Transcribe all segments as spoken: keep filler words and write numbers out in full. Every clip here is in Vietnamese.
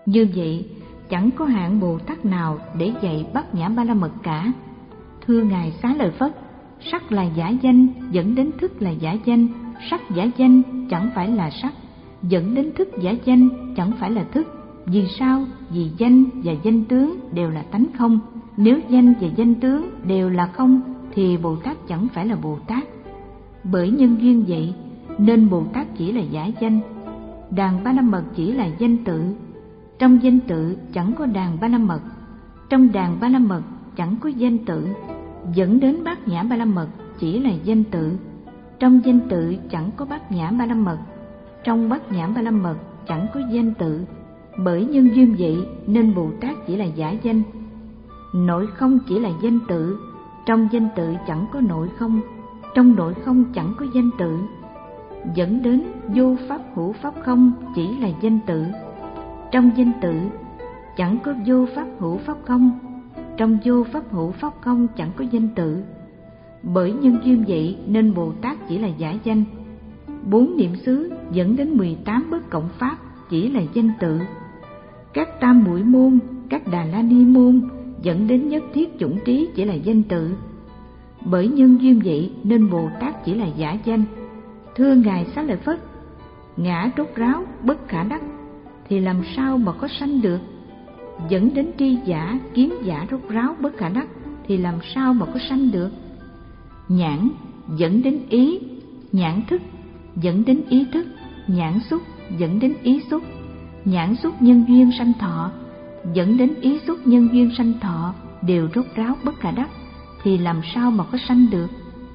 Như vậy, chẳng có hạng Bồ Tát nào để dạy Bát Nhã Ba La Mật cả. Thưa Ngài Xá Lợi Phất, sắc là giả danh, dẫn đến thức là giả danh, sắc giả danh chẳng phải là sắc, dẫn đến thức giả danh chẳng phải là thức. Vì sao? Vì danh và danh tướng đều là tánh không. Nếu danh và danh tướng đều là không thì Bồ Tát chẳng phải là Bồ Tát. Bởi nhân duyên vậy nên Bồ Tát chỉ là giả danh. Đàn Ba La Mật chỉ là danh tự. Trong danh tự chẳng có đàn Ba La Mật, trong đàn Ba La Mật chẳng có danh tự. Dẫn đến Bát Nhã Ba La Mật chỉ là danh tự. Trong danh tự chẳng có Bát Nhã Ba La Mật, trong Bát Nhã Ba La Mật chẳng có danh tự. Bởi nhân duyên vậy nên Bồ Tát chỉ là giả danh. Nội không chỉ là danh tự, trong danh tự chẳng có nội không, trong nội không chẳng có danh tự. Dẫn đến vô pháp hữu pháp không chỉ là danh tự. Trong danh tự chẳng có vô pháp hữu pháp không, trong vô pháp hữu pháp không chẳng có danh tự. Bởi nhân duyên vậy nên Bồ Tát chỉ là giả danh. Bốn niệm xứ dẫn đến mười tám bất cộng pháp chỉ là danh tự. Các tam muội môn, các đà la ni môn dẫn đến nhất thiết chủng trí chỉ là danh tự. Bởi nhân duyên vậy nên Bồ Tát chỉ là giả danh. Thưa Ngài Xá Lợi Phất, ngã rốt ráo bất khả đắc thì làm sao mà có sanh được? Dẫn đến tri giả, kiến giả rốt ráo bất khả đắc thì làm sao mà có sanh được? Nhãn dẫn đến ý, nhãn thức dẫn đến ý thức, nhãn xúc dẫn đến ý xúc, nhãn xúc nhân duyên sanh thọ, dẫn đến ý xúc nhân duyên sanh thọ đều rốt ráo bất khả đắc thì làm sao mà có sanh được?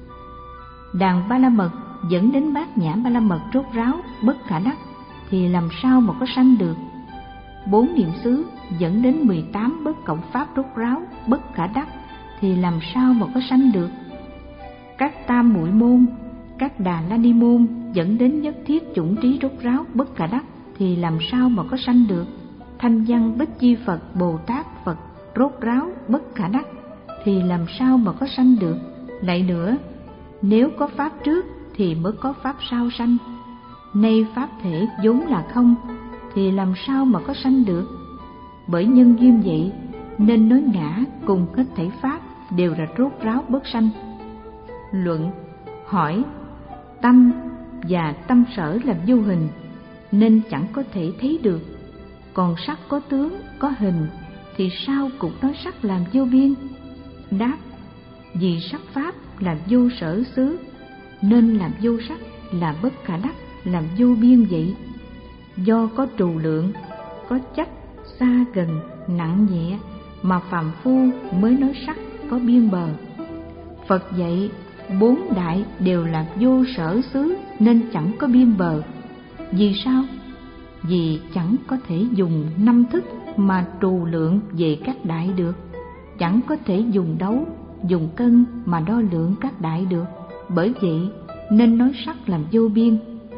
Đàn Ba La Mật dẫn đến Bát Nhã Ba La Mật rốt ráo bất khả đắc thì làm sao mà có sanh được? Bốn niệm xứ dẫn đến mười tám bất cộng pháp rốt ráo bất khả đắc thì làm sao mà có sanh được? Các tam muội môn, các đà la ni môn dẫn đến nhất thiết chủng trí rốt ráo bất khả đắc thì làm sao mà có sanh được? Thanh văn Bích Chi Phật Bồ Tát Phật rốt ráo bất khả đắc thì làm sao mà có sanh được? Lại nữa, nếu có pháp trước thì mới có pháp sau sanh. Nay pháp thể vốn là không thì làm sao mà có sanh được? Bởi nhân duyên vậy nên nói ngã cùng hết thảy pháp đều là rốt ráo bất sanh. Luận hỏi: tâm và tâm sở là vô hình nên chẳng có thể thấy được, còn sắc có tướng có hình thì sao cũng nói sắc làm vô biên? Đáp: vì sắc pháp là vô sở xứ nên làm vô sắc, là bất khả đắc, làm vô biên vậy. Do có trù lượng, có chấp, xa gần, nặng nhẹ mà phàm phu mới nói sắc có biên bờ. Phật dạy bốn đại đều là vô sở xứ nên chẳng có biên bờ. Vì sao? Vì chẳng có thể dùng năm thức mà trù lượng về các đại được, chẳng có thể dùng đấu, dùng cân mà đo lượng các đại được. Bởi vậy nên nói sắc làm vô biên.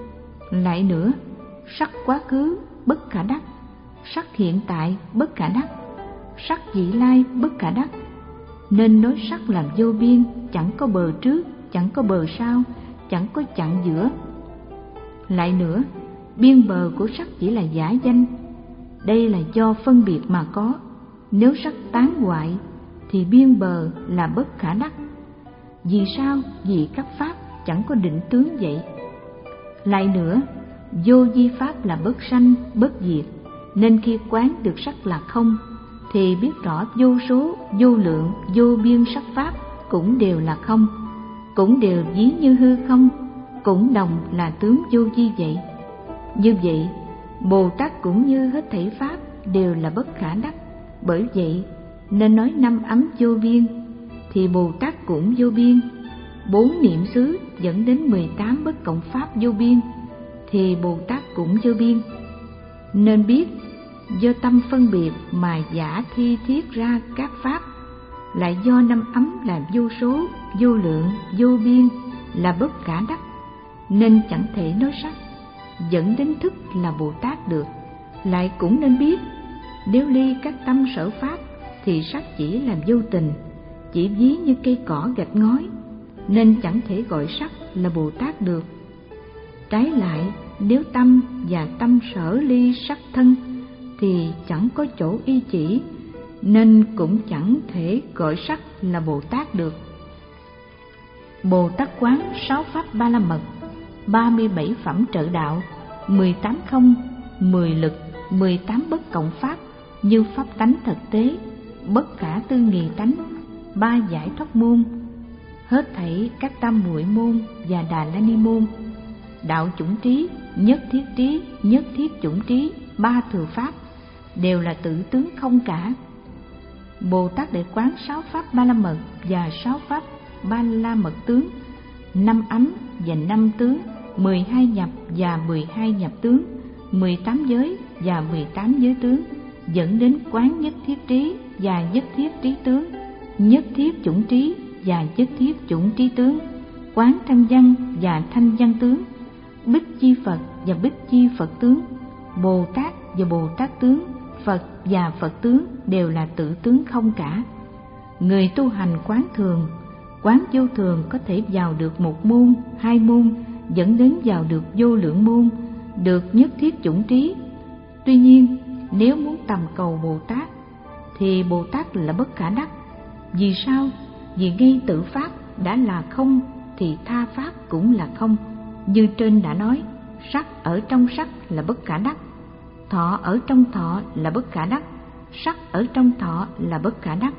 Lại nữa, sắc quá khứ bất khả đắc, sắc hiện tại bất khả đắc, sắc vị lai bất khả đắc, nên nói sắc làm vô biên, chẳng có bờ trước, chẳng có bờ sau, chẳng có chặn giữa. Lại nữa, biên bờ của sắc chỉ là giả danh, đây là do phân biệt mà có. Nếu sắc tán hoại thì biên bờ là bất khả đắc. Vì sao? Vì các pháp chẳng có định tướng vậy. Lại nữa, vô vi pháp là bất sanh, bất diệt, nên khi quán được sắc là không thì biết rõ vô số, vô lượng, vô biên sắc pháp cũng đều là không, cũng đều ví như hư không, cũng đồng là tướng vô vi vậy. Như vậy, Bồ Tát cũng như hết thảy pháp đều là bất khả đắc. Bởi vậy nên nói năm ấm vô biên thì Bồ Tát cũng vô biên. Bốn niệm xứ dẫn đến mười tám bất cộng pháp vô biên thì Bồ Tát cũng vô biên. Nên biết do tâm phân biệt mà giả thi thiết ra các pháp, lại do năm ấm là vô số, vô lượng, vô biên, là bất khả đắc, nên chẳng thể nói sắc. Dẫn đến thức là Bồ Tát được. Lại cũng nên biết nếu ly các tâm sở pháp thì sắc chỉ là vô tình, chỉ ví như cây cỏ gạch ngói, nên chẳng thể gọi sắc là Bồ Tát được. Trái lại, nếu tâm và tâm sở ly sắc thân thì chẳng có chỗ y chỉ, nên cũng chẳng thể gọi sắc là Bồ Tát được. Bồ Tát quán sáu pháp ba la mật, ba mươi bảy phẩm trợ đạo, mười tám không, mười lực, mười tám bất cộng pháp như pháp tánh thực tế, bất khả tư nghị tánh, ba giải thoát môn, hết thảy các tam muội môn và Đà La Ni môn, đạo chủng trí, nhất thiết trí, nhất thiết chủng trí, ba thừa pháp đều là tự tướng không cả. Bồ Tát để quán sáu pháp ba la mật và sáu pháp ba la mật tướng, năm ấm và năm tướng, mười hai nhập và mười hai nhập tướng, mười tám giới và mười tám giới tướng, dẫn đến quán nhất thiết trí và nhất thiết trí tướng, nhất thiết chủng trí và nhất thiết chủng trí tướng, quán thanh văn và thanh văn tướng, bích chi Phật và bích chi Phật tướng, Bồ Tát và Bồ Tát tướng, Phật và Phật tướng đều là tự tướng không cả. Người tu hành quán thường, quán vô thường có thể vào được một môn, hai môn, dẫn đến vào được vô lượng môn, được nhất thiết chủng trí. Tuy nhiên, nếu muốn tầm cầu Bồ Tát thì Bồ Tát là bất khả đắc. Vì sao? Vì ngay tự pháp đã là không thì tha pháp cũng là không. Như trên đã nói, sắc ở trong sắc là bất khả đắc, thọ ở trong thọ là bất khả đắc, sắc ở trong thọ là bất khả đắc,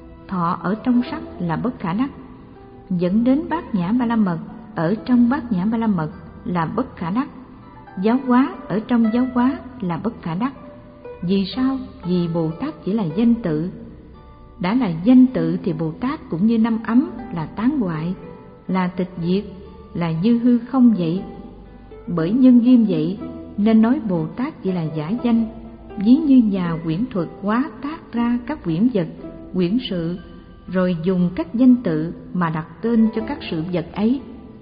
thọ ở trong sắc là bất khả đắc, dẫn đến bát nhã ba la mật ở trong bát nhã ba la mật là bất khả đắc, giáo hóa ở trong giáo hóa là bất khả đắc. Vì sao? Vì Bồ Tát chỉ là danh tự. Đã là danh tự thì Bồ Tát cũng như năm ấm là tán hoại, là tịch diệt, là như hư không vậy. Bởi nhân duyên vậy nên nói Bồ Tát chỉ là giả danh, ví như nhà quyển thuật hóa tác ra các quyển vật, quyển sự, rồi dùng các danh tự mà đặt tên cho các sự vật ấy.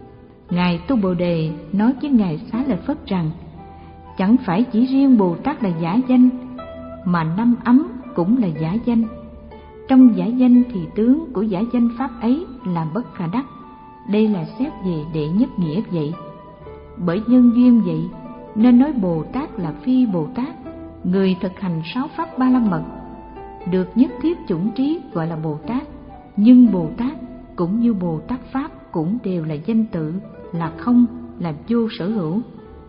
Ngài Tu Bồ Đề nói với Ngài Xá Lợi Phất rằng, chẳng phải chỉ riêng Bồ Tát là giả danh, mà năm ấm cũng là giả danh. Trong giả danh thì tướng của giả danh pháp ấy là bất khả đắc. Đây là xét về đệ nhất nghĩa vậy. Bởi nhân duyên vậy nên nói Bồ Tát là phi Bồ Tát, người thực hành sáu pháp ba la mật, được nhất thiết chủng trí gọi là Bồ Tát. Nhưng Bồ Tát cũng như Bồ Tát pháp cũng đều là danh tự, là không, là vô sở hữu.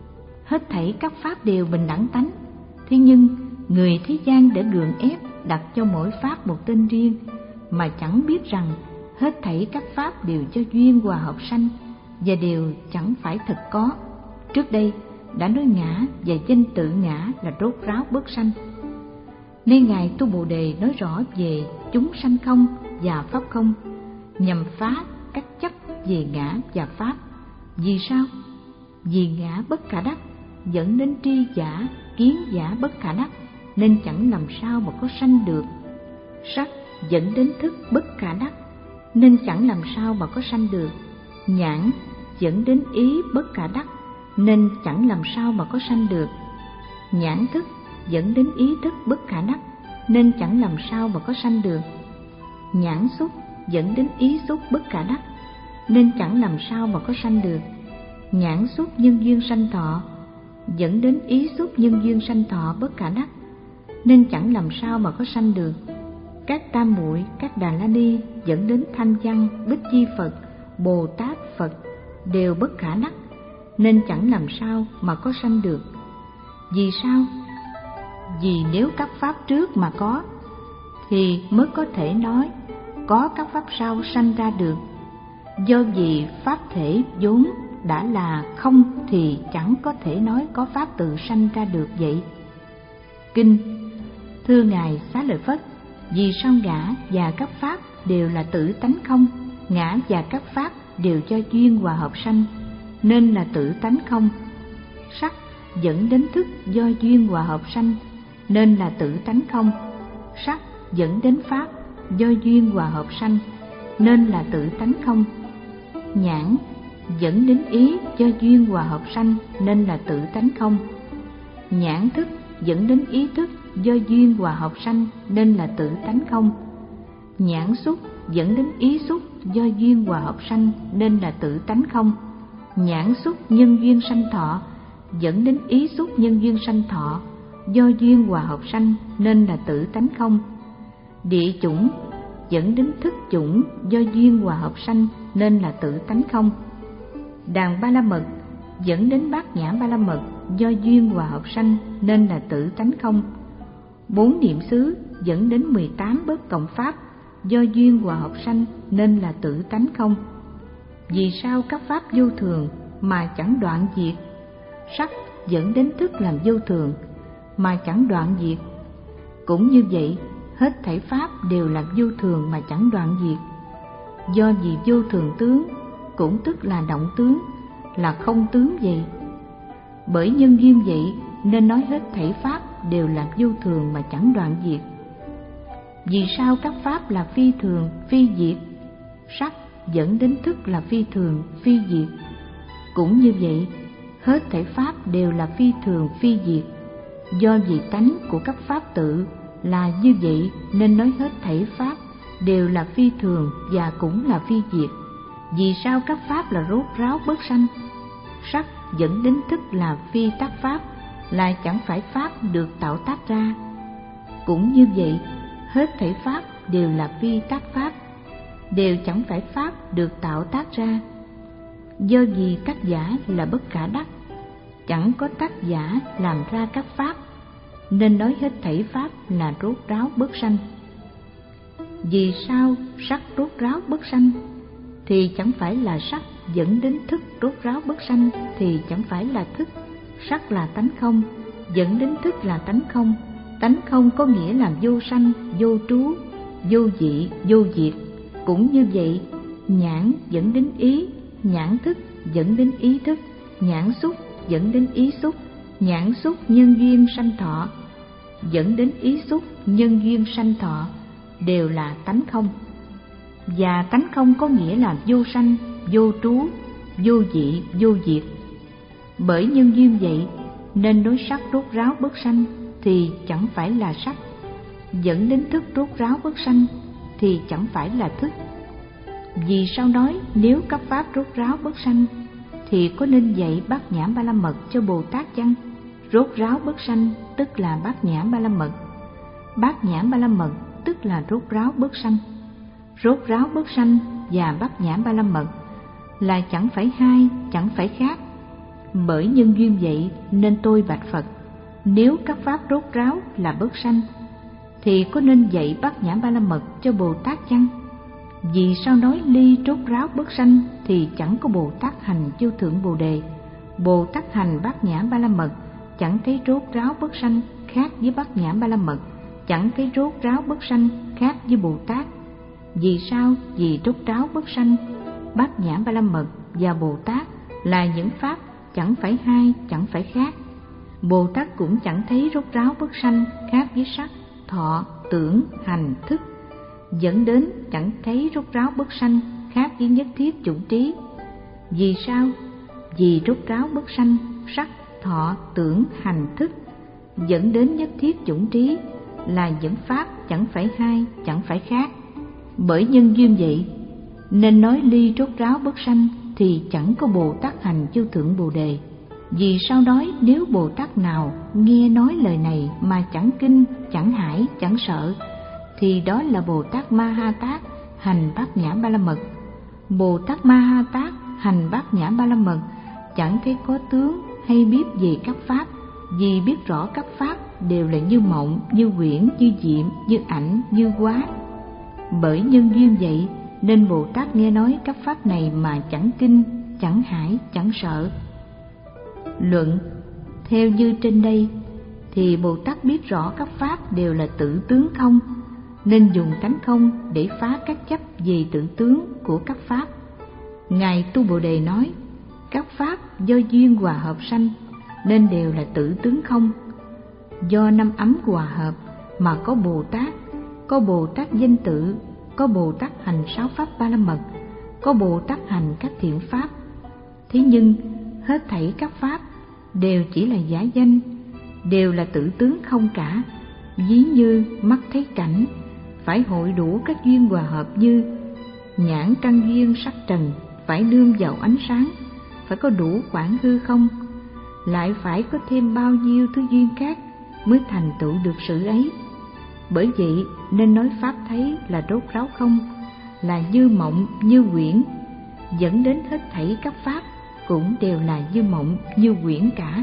Hết thảy các pháp đều bình đẳng tánh. Thế nhưng người thế gian để gượng ép đặt cho mỗi pháp một tên riêng, mà chẳng biết rằng hết thảy các pháp đều do duyên hòa hợp sanh và đều chẳng phải thực có. Trước đây đã nói ngã và danh tự ngã là rốt ráo bất sanh, nên Ngài Tu Bồ Đề nói rõ về chúng sanh không và pháp không, nhằm phá các chấp về ngã và pháp. Vì sao? Vì ngã bất khả đắc dẫn đến tri giả, kiến giả bất khả đắc, nên chẳng làm sao mà có sanh được. Sắc dẫn đến thức bất khả đắc, nên chẳng làm sao mà có sanh được. Nhãn dẫn đến ý bất khả đắc, nên chẳng làm sao mà có sanh được. Nhãn thức dẫn đến ý thức bất khả đắc, nên chẳng làm sao mà có sanh được. Nhãn xúc dẫn đến ý xúc bất khả đắc, nên chẳng làm sao mà có sanh được. Nhãn xúc nhân duyên sanh thọ dẫn đến ý xúc nhân duyên sanh thọ bất khả đắc, nên chẳng làm sao mà có sanh được. Các tam muội, các Đà La Ni dẫn đến thanh văn, bích chi Phật, Bồ Tát Phật đều bất khả đắc, nên chẳng làm sao mà có sanh được. Vì sao? Vì nếu các pháp trước mà có thì mới có thể nói có các pháp sau sanh ra được. Do vì pháp thể vốn đã là không thì chẳng có thể nói có pháp tự sanh ra được vậy. Kinh: Thưa Ngài Xá Lợi Phất, vì sao ngã và các pháp đều là tự tánh không? Ngã và các pháp đều do duyên hòa hợp sanh, nên là tự tánh không. Sắc dẫn đến thức do duyên hòa hợp sanh, nên là tự tánh không. Sắc dẫn đến pháp do duyên hòa hợp sanh, nên là tự tánh không. Nhãn dẫn đến ý do duyên hòa hợp sanh, nên là tự tánh không. Nhãn thức dẫn đến ý thức do duyên hòa hợp sanh, nên là tự tánh không. Nhãn xúc dẫn đến ý xúc do duyên hòa hợp sanh, nên là tự tánh không. Nhãn xúc nhân duyên sanh thọ dẫn đến ý xúc nhân duyên sanh thọ, do duyên hòa hợp sanh nên là tự tánh không. Địa chủng dẫn đến thức chủng do duyên hòa hợp sanh nên là tự tánh không. Đàn ba la mật dẫn đến bát nhã ba la mật do duyên hòa hợp sanh nên là tự tánh không. Bốn niệm xứ dẫn đến mười tám bất cộng pháp do duyên hòa hợp sanh nên là tự tánh không. Vì sao các pháp vô thường mà chẳng đoạn diệt? Sắc dẫn đến thức làm vô thường mà chẳng đoạn diệt. Cũng như vậy, hết thảy pháp đều là vô thường mà chẳng đoạn diệt. Do vì vô thường tướng, cũng tức là động tướng, là không tướng vậy. Bởi nhân duyên vậy nên nói hết thảy pháp đều là vô thường mà chẳng đoạn diệt. Vì sao các pháp là phi thường, phi diệt? Sắc dẫn đến thức là phi thường, phi diệt. Cũng như vậy, hết thảy pháp đều là phi thường, phi diệt. Do vì tánh của các pháp tự là như vậy nên nói hết thảy pháp đều là phi thường và cũng là phi diệt. Vì sao các pháp là rốt ráo bất sanh? Sắc dẫn đến thức là phi tác pháp, là chẳng phải pháp được tạo tác ra. Cũng như vậy, hết thảy pháp đều là phi tác pháp, đều chẳng phải pháp được tạo tác ra. Do vì tác giả là bất khả đắc, chẳng có tác giả làm ra các pháp, nên nói hết thảy pháp là rốt ráo bất sanh. Vì sao sắc rốt ráo bất sanh? Thì chẳng phải là sắc dẫn đến thức rốt ráo bất sanh, thì chẳng phải là thức. Sắc là tánh không, dẫn đến thức là tánh không. Tánh không có nghĩa là vô sanh, vô trú, vô dị, vô diệt. Cũng như vậy, nhãn dẫn đến ý, nhãn thức dẫn đến ý thức, nhãn xúc dẫn đến ý xúc, nhãn xúc nhân duyên sanh thọ dẫn đến ý xúc nhân duyên sanh thọ, đều là tánh không. Và tánh không có nghĩa là vô sanh, vô trú, vô dị, vô diệt. Bởi nhân duyên vậy nên đối sắc rốt ráo bất sanh thì chẳng phải là sắc, dẫn đến thức rốt ráo bất sanh thì chẳng phải là thức. Vì sao nói nếu các pháp rốt ráo bất sanh thì có nên dạy bát nhã ba la mật cho Bồ Tát chăng? Rốt ráo bất sanh tức là bát nhã ba la mật, bát nhã ba la mật tức là rốt ráo bất sanh. Rốt ráo bất sanh và bát nhã ba la mật là chẳng phải hai, chẳng phải khác. Bởi nhân duyên vậy nên tôi bạch Phật, nếu các pháp rốt ráo là bất sanh thì có nên dạy bát nhã ba la mật cho Bồ Tát chăng? Vì sao nói ly rốt ráo bất sanh thì chẳng có Bồ Tát hành vô thượng Bồ Đề. Bồ Tát hành bát nhã ba la mật chẳng thấy rốt ráo bất sanh khác với bát nhã ba la mật, chẳng thấy rốt ráo bất sanh khác với Bồ Tát. Vì sao? Vì rốt ráo bất sanh, bát nhã ba la mật và Bồ Tát là những pháp chẳng phải hai, chẳng phải khác. Bồ Tát cũng chẳng thấy rốt ráo bất sanh khác với sắc, thọ, tưởng, hành, thức, dẫn đến chẳng thấy rốt ráo bất sanh khác với nhất thiết chủng trí. Vì sao? Vì rốt ráo bất sanh sắc, thọ, tưởng, hành, thức, dẫn đến nhất thiết chủng trí là những pháp chẳng phải hai, chẳng phải khác. Bởi nhân duyên vậy nên nói ly rốt ráo bất sanh thì chẳng có Bồ Tát hành vô thượng Bồ Đề. Vì sao nói nếu Bồ Tát nào nghe nói lời này mà chẳng kinh, chẳng hãi, chẳng sợ thì đó là Bồ Tát Ma Ha Tát hành bát nhã ba la mật. Bồ Tát Ma Ha Tát hành bát nhã ba la mật chẳng thấy có tướng hay biết về các pháp, vì biết rõ các pháp đều là như mộng, như huyễn, như diệm, như ảnh, như hóa. Bởi nhân duyên vậy nên Bồ Tát nghe nói các pháp này mà chẳng kinh, chẳng hãi, chẳng sợ. Luận: theo như trên đây thì Bồ Tát biết rõ các pháp đều là tự tướng không, nên dùng tánh không để phá các chấp về tự tướng của các pháp. Ngài Tu Bồ Đề nói các pháp do duyên hòa hợp sanh nên đều là tự tướng không. Do năm ấm hòa hợp mà có Bồ Tát, có Bồ Tát danh tự, có Bồ Tát hành sáu pháp ba la mật, có Bồ Tát hành các thiện pháp. Thế nhưng hết thảy các pháp đều chỉ là giả danh, đều là tự tướng không cả. Ví như mắt thấy cảnh, phải hội đủ các duyên hòa hợp như nhãn căn duyên sắc trần, phải nương vào ánh sáng, phải có đủ khoảng hư không, lại phải có thêm bao nhiêu thứ duyên khác mới thành tựu được sự ấy. Bởi vậy nên nói pháp thấy là rốt ráo không, là như mộng như huyễn, dẫn đến hết thảy các pháp cũng đều là như mộng như huyễn cả.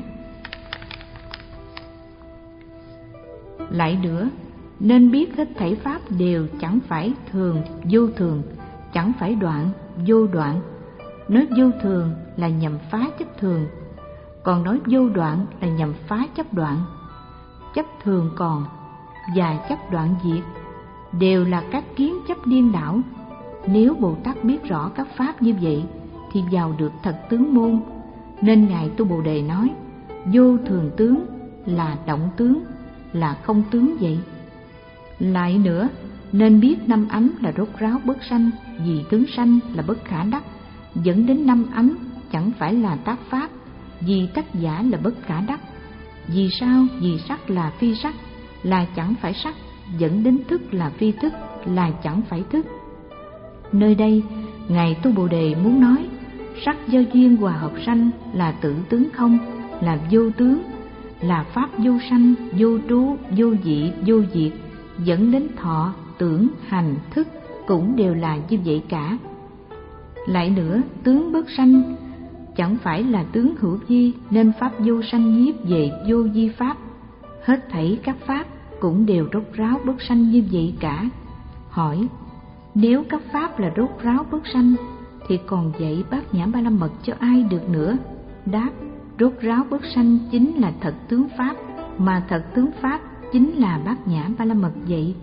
Lại nữa, nên biết hết thảy pháp đều chẳng phải thường vô thường, chẳng phải đoạn vô đoạn. Nói vô thường là nhằm phá chấp thường, còn nói vô đoạn là nhằm phá chấp đoạn. Chấp thường còn và chấp đoạn diệt đều là các kiến chấp điên đảo. Nếu Bồ Tát biết rõ các pháp như vậy thì vào được thật tướng môn. Nên Ngài Tu Bồ Đề nói vô thường tướng là động tướng, là không tướng vậy. Lại nữa, nên biết năm ấm là rốt ráo bất sanh, vì tướng sanh là bất khả đắc, dẫn đến năm ấm chẳng phải là tác pháp, vì tác giả là bất khả đắc. Vì sao? Vì sắc là phi sắc, là chẳng phải sắc, dẫn đến thức là phi thức, là chẳng phải thức. Nơi đây, Ngài Tu Bồ Đề muốn nói sắc do duyên hòa hợp sanh là tự tướng không, là vô tướng, là pháp vô sanh, vô trú, vô dị, vô diệt, dẫn đến thọ, tưởng, hành, thức cũng đều là như vậy cả. Lại nữa, tướng bất sanh chẳng phải là tướng hữu vi, nên pháp vô sanh nhiếp về vô vi pháp. Hết thảy các pháp cũng đều rốt ráo bất sanh như vậy cả. Hỏi, nếu các pháp là rốt ráo bất sanh thì còn dạy bát nhã ba la mật cho ai được nữa? Đáp, rốt ráo bất sanh chính là thật tướng pháp, mà thật tướng pháp chính là bát nhã ba la mật vậy.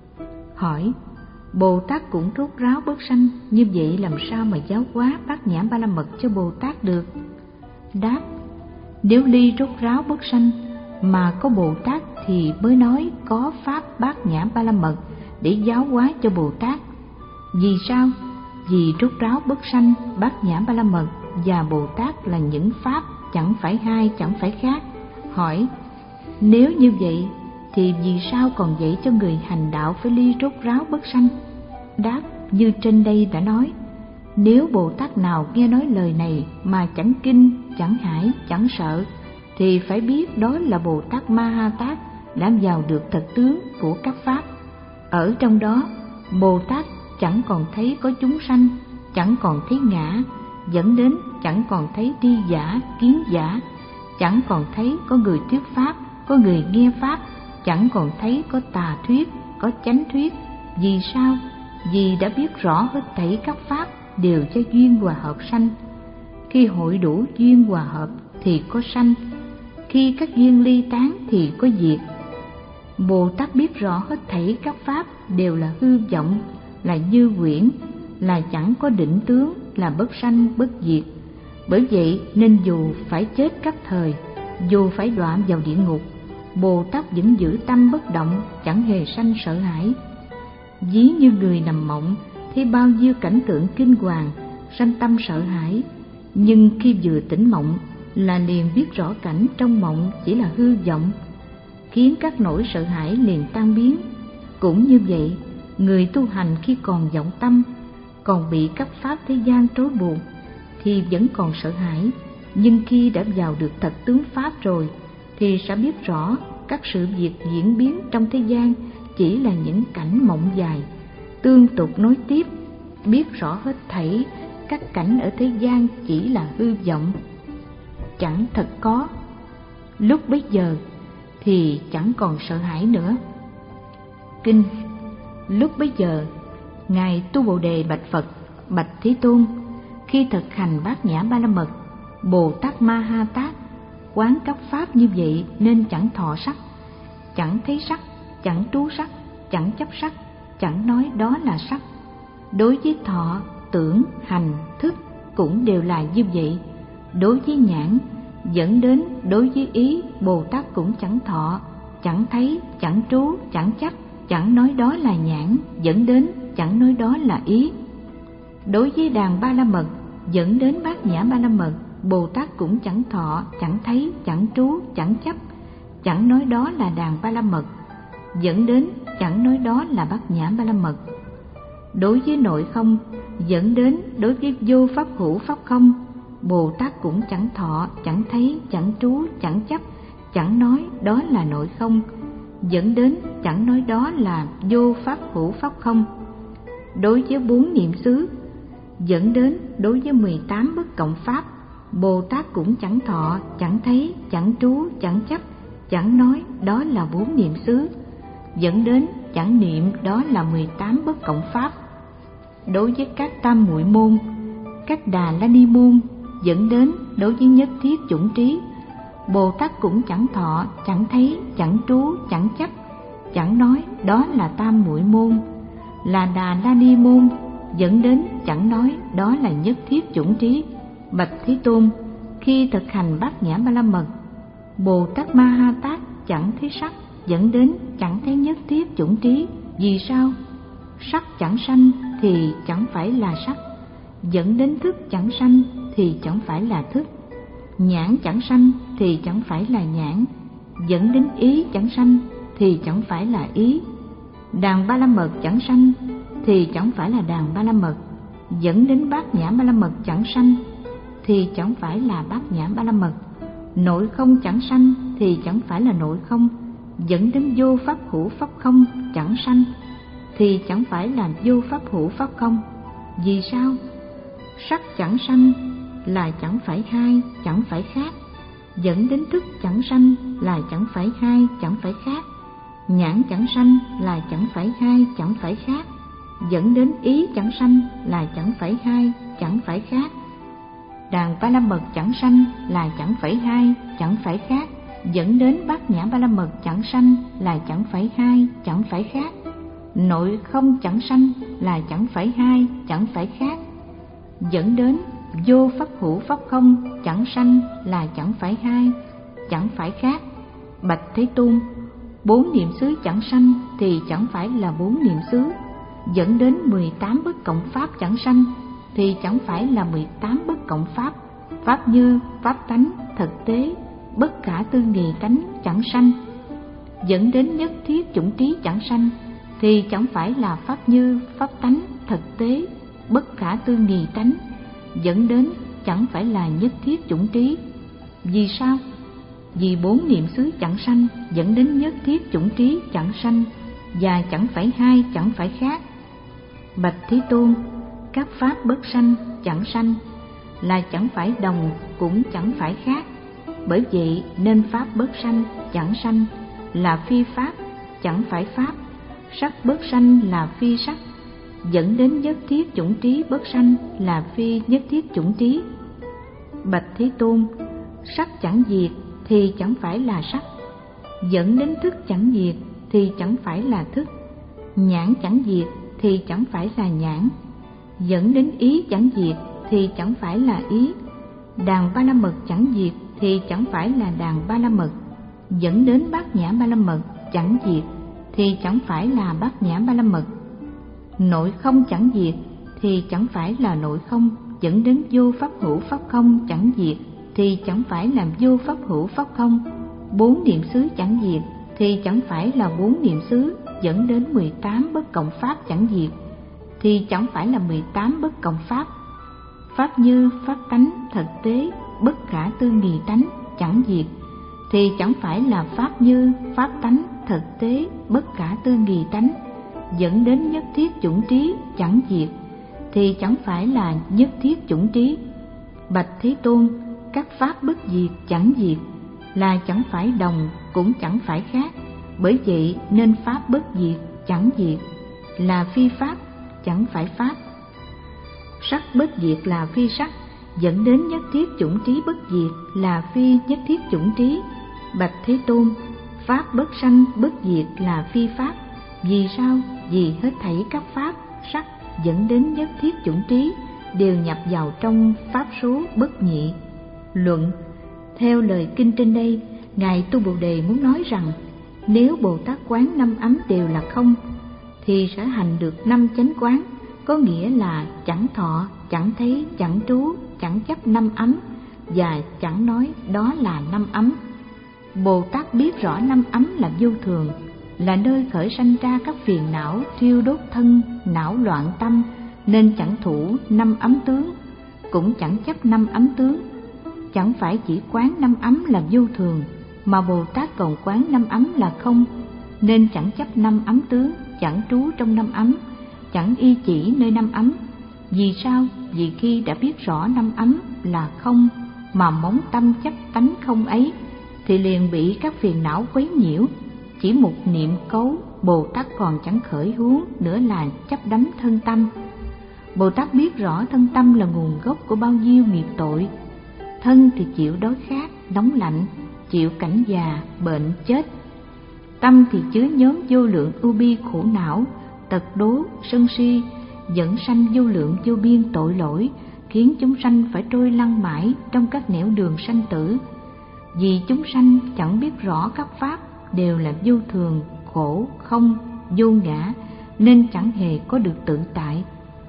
Hỏi, Bồ Tát cũng rốt ráo bất sanh, như vậy làm sao mà giáo hóa bát nhã ba la mật cho Bồ Tát được? Đáp, nếu ly rốt ráo bất sanh mà có Bồ Tát thì mới nói có pháp bát nhã ba la mật để giáo hóa cho Bồ Tát. Vì sao? Vì rốt ráo bất sanh, bát nhã ba la mật và Bồ Tát là những pháp chẳng phải hai, chẳng phải khác. Hỏi, nếu như vậy thì vì sao còn dạy cho người hành đạo phải ly rốt ráo bất sanh? Đáp, như trên đây đã nói, nếu Bồ Tát nào nghe nói lời này mà chẳng kinh, chẳng hải, chẳng sợ thì phải biết đó là Bồ Tát Ma Ha Tát đã vào được thật tướng của các pháp. Ở trong đó, Bồ Tát chẳng còn thấy có chúng sanh, chẳng còn thấy ngã, dẫn đến chẳng còn thấy tri giả, kiến giả, chẳng còn thấy có người thuyết pháp, có người nghe pháp, chẳng còn thấy có tà thuyết, có chánh thuyết. Vì sao? Vì đã biết rõ hết thảy các pháp đều cho duyên hòa hợp sanh. Khi hội đủ duyên hòa hợp thì có sanh, khi các duyên ly tán thì có diệt. Bồ Tát biết rõ hết thảy các pháp đều là hư vọng, là như huyễn, là chẳng có định tướng, là bất sanh bất diệt. Bởi vậy nên dù phải chết các thời, dù phải đọa vào địa ngục, Bồ Tát vẫn giữ tâm bất động, chẳng hề sanh sợ hãi. Ví như người nằm mộng thấy bao nhiêu cảnh tượng kinh hoàng, sanh tâm sợ hãi, nhưng khi vừa tỉnh mộng là liền biết rõ cảnh trong mộng chỉ là hư vọng, khiến các nỗi sợ hãi liền tan biến. Cũng như vậy, người tu hành khi còn vọng tâm, còn bị các pháp thế gian trói buộc thì vẫn còn sợ hãi, nhưng khi đã vào được thật tướng pháp rồi thì sẽ biết rõ các sự việc diễn biến trong thế gian chỉ là những cảnh mộng dài, tương tục nối tiếp, biết rõ hết thảy các cảnh ở thế gian chỉ là hư vọng, chẳng thật có. Lúc bấy giờ thì chẳng còn sợ hãi nữa. Kinh. Lúc bấy giờ, Ngài Tu Bồ Đề bạch Phật, bạch Thế Tôn, khi thực hành bát nhã ba la mật, Bồ Tát Ma Ha Tát quán các pháp như vậy nên chẳng thọ sắc, chẳng thấy sắc, chẳng trú sắc, chẳng chấp sắc, chẳng nói đó là sắc. Đối với thọ, tưởng, hành, thức cũng đều là như vậy. Đối với nhãn, dẫn đến đối với ý, Bồ Tát cũng chẳng thọ, chẳng thấy, chẳng trú, chẳng chấp, chẳng nói đó là nhãn, dẫn đến chẳng nói đó là ý. Đối với đàn ba la mật, dẫn đến bát nhã ba la mật, Bồ Tát cũng chẳng thọ, chẳng thấy, chẳng trú, chẳng chấp, chẳng nói đó là đàn ba la mật, dẫn đến chẳng nói đó là bát nhã ba la mật. Đối với nội không, dẫn đến đối với vô pháp hữu pháp không, Bồ Tát cũng chẳng thọ, chẳng thấy, chẳng trú, chẳng chấp, chẳng nói đó là nội không, dẫn đến chẳng nói đó là vô pháp hữu pháp không. Đối với bốn niệm xứ, dẫn đến đối với mười tám bất cộng pháp, Bồ Tát cũng chẳng thọ, chẳng thấy, chẳng trú, chẳng chấp, chẳng nói đó là bốn niệm xứ, dẫn đến chẳng niệm đó là mười tám bất cộng pháp. Đối với các tam muội môn, các Đà La Ni môn, dẫn đến đối với nhất thiết chủng trí, Bồ Tát cũng chẳng thọ, chẳng thấy, chẳng trú, chẳng chấp, chẳng nói đó là tam muội môn, là Đà La Ni môn, dẫn đến chẳng nói đó là nhất thiết chủng trí. Bạch Thế Tôn, khi thực hành bát nhã ba la mật, Bồ Tát Ma Ha Tát chẳng thấy sắc, dẫn đến chẳng thấy nhất thiết chủng trí. Vì sao? Sắc chẳng sanh thì chẳng phải là sắc, dẫn đến thức chẳng sanh thì chẳng phải là thức, nhãn chẳng sanh thì chẳng phải là nhãn, dẫn đến ý chẳng sanh thì chẳng phải là ý, đàn ba la mật chẳng sanh thì chẳng phải là đàn ba la mật, dẫn đến bát nhã ba la mật chẳng sanh thì chẳng phải là bát nhã ba la mật, nội không chẳng sanh thì chẳng phải là nội không, dẫn đến vô pháp hữu pháp không chẳng sanh thì chẳng phải là vô pháp hữu pháp không. Vì sao? Sắc chẳng sanh là chẳng phải hai, chẳng phải khác, dẫn đến thức chẳng sanh là chẳng phải hai, chẳng phải khác, nhãn chẳng sanh là chẳng phải hai, chẳng phải khác, dẫn đến ý chẳng sanh là chẳng phải hai, chẳng phải khác, đàn ba la mật chẳng sanh là chẳng phải hai, chẳng phải khác, dẫn đến bát nhã ba la mật chẳng sanh là chẳng phải hai, chẳng phải khác, nội không chẳng sanh là chẳng phải hai, chẳng phải khác, dẫn đến vô pháp hữu pháp không chẳng sanh là chẳng phải hai, chẳng phải khác. Bạch Thế Tôn, bốn niệm xứ chẳng sanh thì chẳng phải là bốn niệm xứ, dẫn đến mười tám bất cộng pháp chẳng sanh thì chẳng phải là mười tám bất cộng pháp. Pháp như, pháp tánh, thực tế, bất khả tư nghị tánh chẳng sanh, dẫn đến nhất thiết chủng trí chẳng sanh thì chẳng phải là pháp như, pháp tánh, thực tế, bất khả tư nghị tánh, dẫn đến chẳng phải là nhất thiết chủng trí. Vì sao? Vì bốn niệm xứ chẳng sanh, dẫn đến nhất thiết chủng trí chẳng sanh, và chẳng phải hai, chẳng phải khác. Bạch Thế Tôn, các pháp bất sanh, chẳng sanh là chẳng phải đồng, cũng chẳng phải khác. Bởi vậy nên pháp bất sanh, chẳng sanh là phi pháp, chẳng phải pháp. Sắc bất sanh là phi sắc, dẫn đến nhất thiết chủng trí bất sanh là phi nhất thiết chủng trí. Bạch Thế Tôn, sắc chẳng diệt thì chẳng phải là sắc, dẫn đến thức chẳng diệt thì chẳng phải là thức, nhãn chẳng diệt thì chẳng phải là nhãn, dẫn đến ý chẳng diệt thì chẳng phải là ý, đàn ba la mật chẳng diệt thì chẳng phải là đàn ba la mật, dẫn đến bát nhã ba la mật chẳng diệt thì chẳng phải là bát nhã ba la mật, nội không chẳng diệt thì chẳng phải là nội không, dẫn đến vô pháp hữu pháp không chẳng diệt thì chẳng phải là vô pháp hữu pháp không. Bốn niệm xứ chẳng diệt thì chẳng phải là bốn niệm xứ, dẫn đến mười tám bất cộng pháp chẳng diệt thì chẳng phải là mười tám bất cộng pháp. Pháp như, pháp tánh, thực tế, bất khả tư nghị tánh chẳng diệt thì chẳng phải là pháp như, pháp tánh, thực tế, bất khả tư nghị tánh, dẫn đến nhất thiết chủng trí chẳng diệt thì chẳng phải là nhất thiết chủng trí. Bạch Thế Tôn, các pháp bất diệt chẳng diệt là chẳng phải đồng, cũng chẳng phải khác. Bởi vậy nên pháp bất diệt chẳng diệt là phi pháp, chẳng phải pháp. Sắc bất diệt là phi sắc, dẫn đến nhất thiết chủng trí bất diệt là phi nhất thiết chủng trí. Bạch Thế Tôn, pháp bất sanh bất diệt là phi pháp. Vì sao? Vì hết thảy các pháp sắc dẫn đến nhất thiết chủng trí đều nhập vào trong pháp số bất nhị. Luận: theo lời kinh trên đây, Ngài Tu Bồ Đề muốn nói rằng nếu Bồ Tát quán năm ấm đều là không thì sẽ hành được năm chánh quán, có nghĩa là chẳng thọ, chẳng thấy, chẳng trú, chẳng chấp năm ấm và chẳng nói đó là năm ấm. Bồ Tát biết rõ năm ấm là vô thường, là nơi khởi sanh ra các phiền não thiêu đốt thân, não loạn tâm, nên chẳng thủ năm ấm tướng, cũng chẳng chấp năm ấm tướng. Chẳng phải chỉ quán năm ấm là vô thường mà Bồ Tát còn quán năm ấm là không, nên chẳng chấp năm ấm tướng, chẳng trú trong năm ấm, chẳng y chỉ nơi năm ấm. Vì sao? Vì khi đã biết rõ năm ấm là không mà móng tâm chấp tánh không ấy thì liền bị các phiền não quấy nhiễu. Chỉ một niệm cấu, Bồ Tát còn chẳng khởi huống nữa là chấp đắm thân tâm. Bồ Tát biết rõ thân tâm là nguồn gốc của bao nhiêu nghiệp tội. Thân thì chịu đói khát, nóng lạnh, chịu cảnh già, bệnh, chết. Tâm thì chứa nhóm vô lượng ưu bi khổ não, tật đố, sân si, dẫn sanh vô lượng vô biên tội lỗi, khiến chúng sanh phải trôi lăn mãi trong các nẻo đường sanh tử. Vì chúng sanh chẳng biết rõ các pháp đều là vô thường, khổ, không, vô ngã, nên chẳng hề có được tự tại.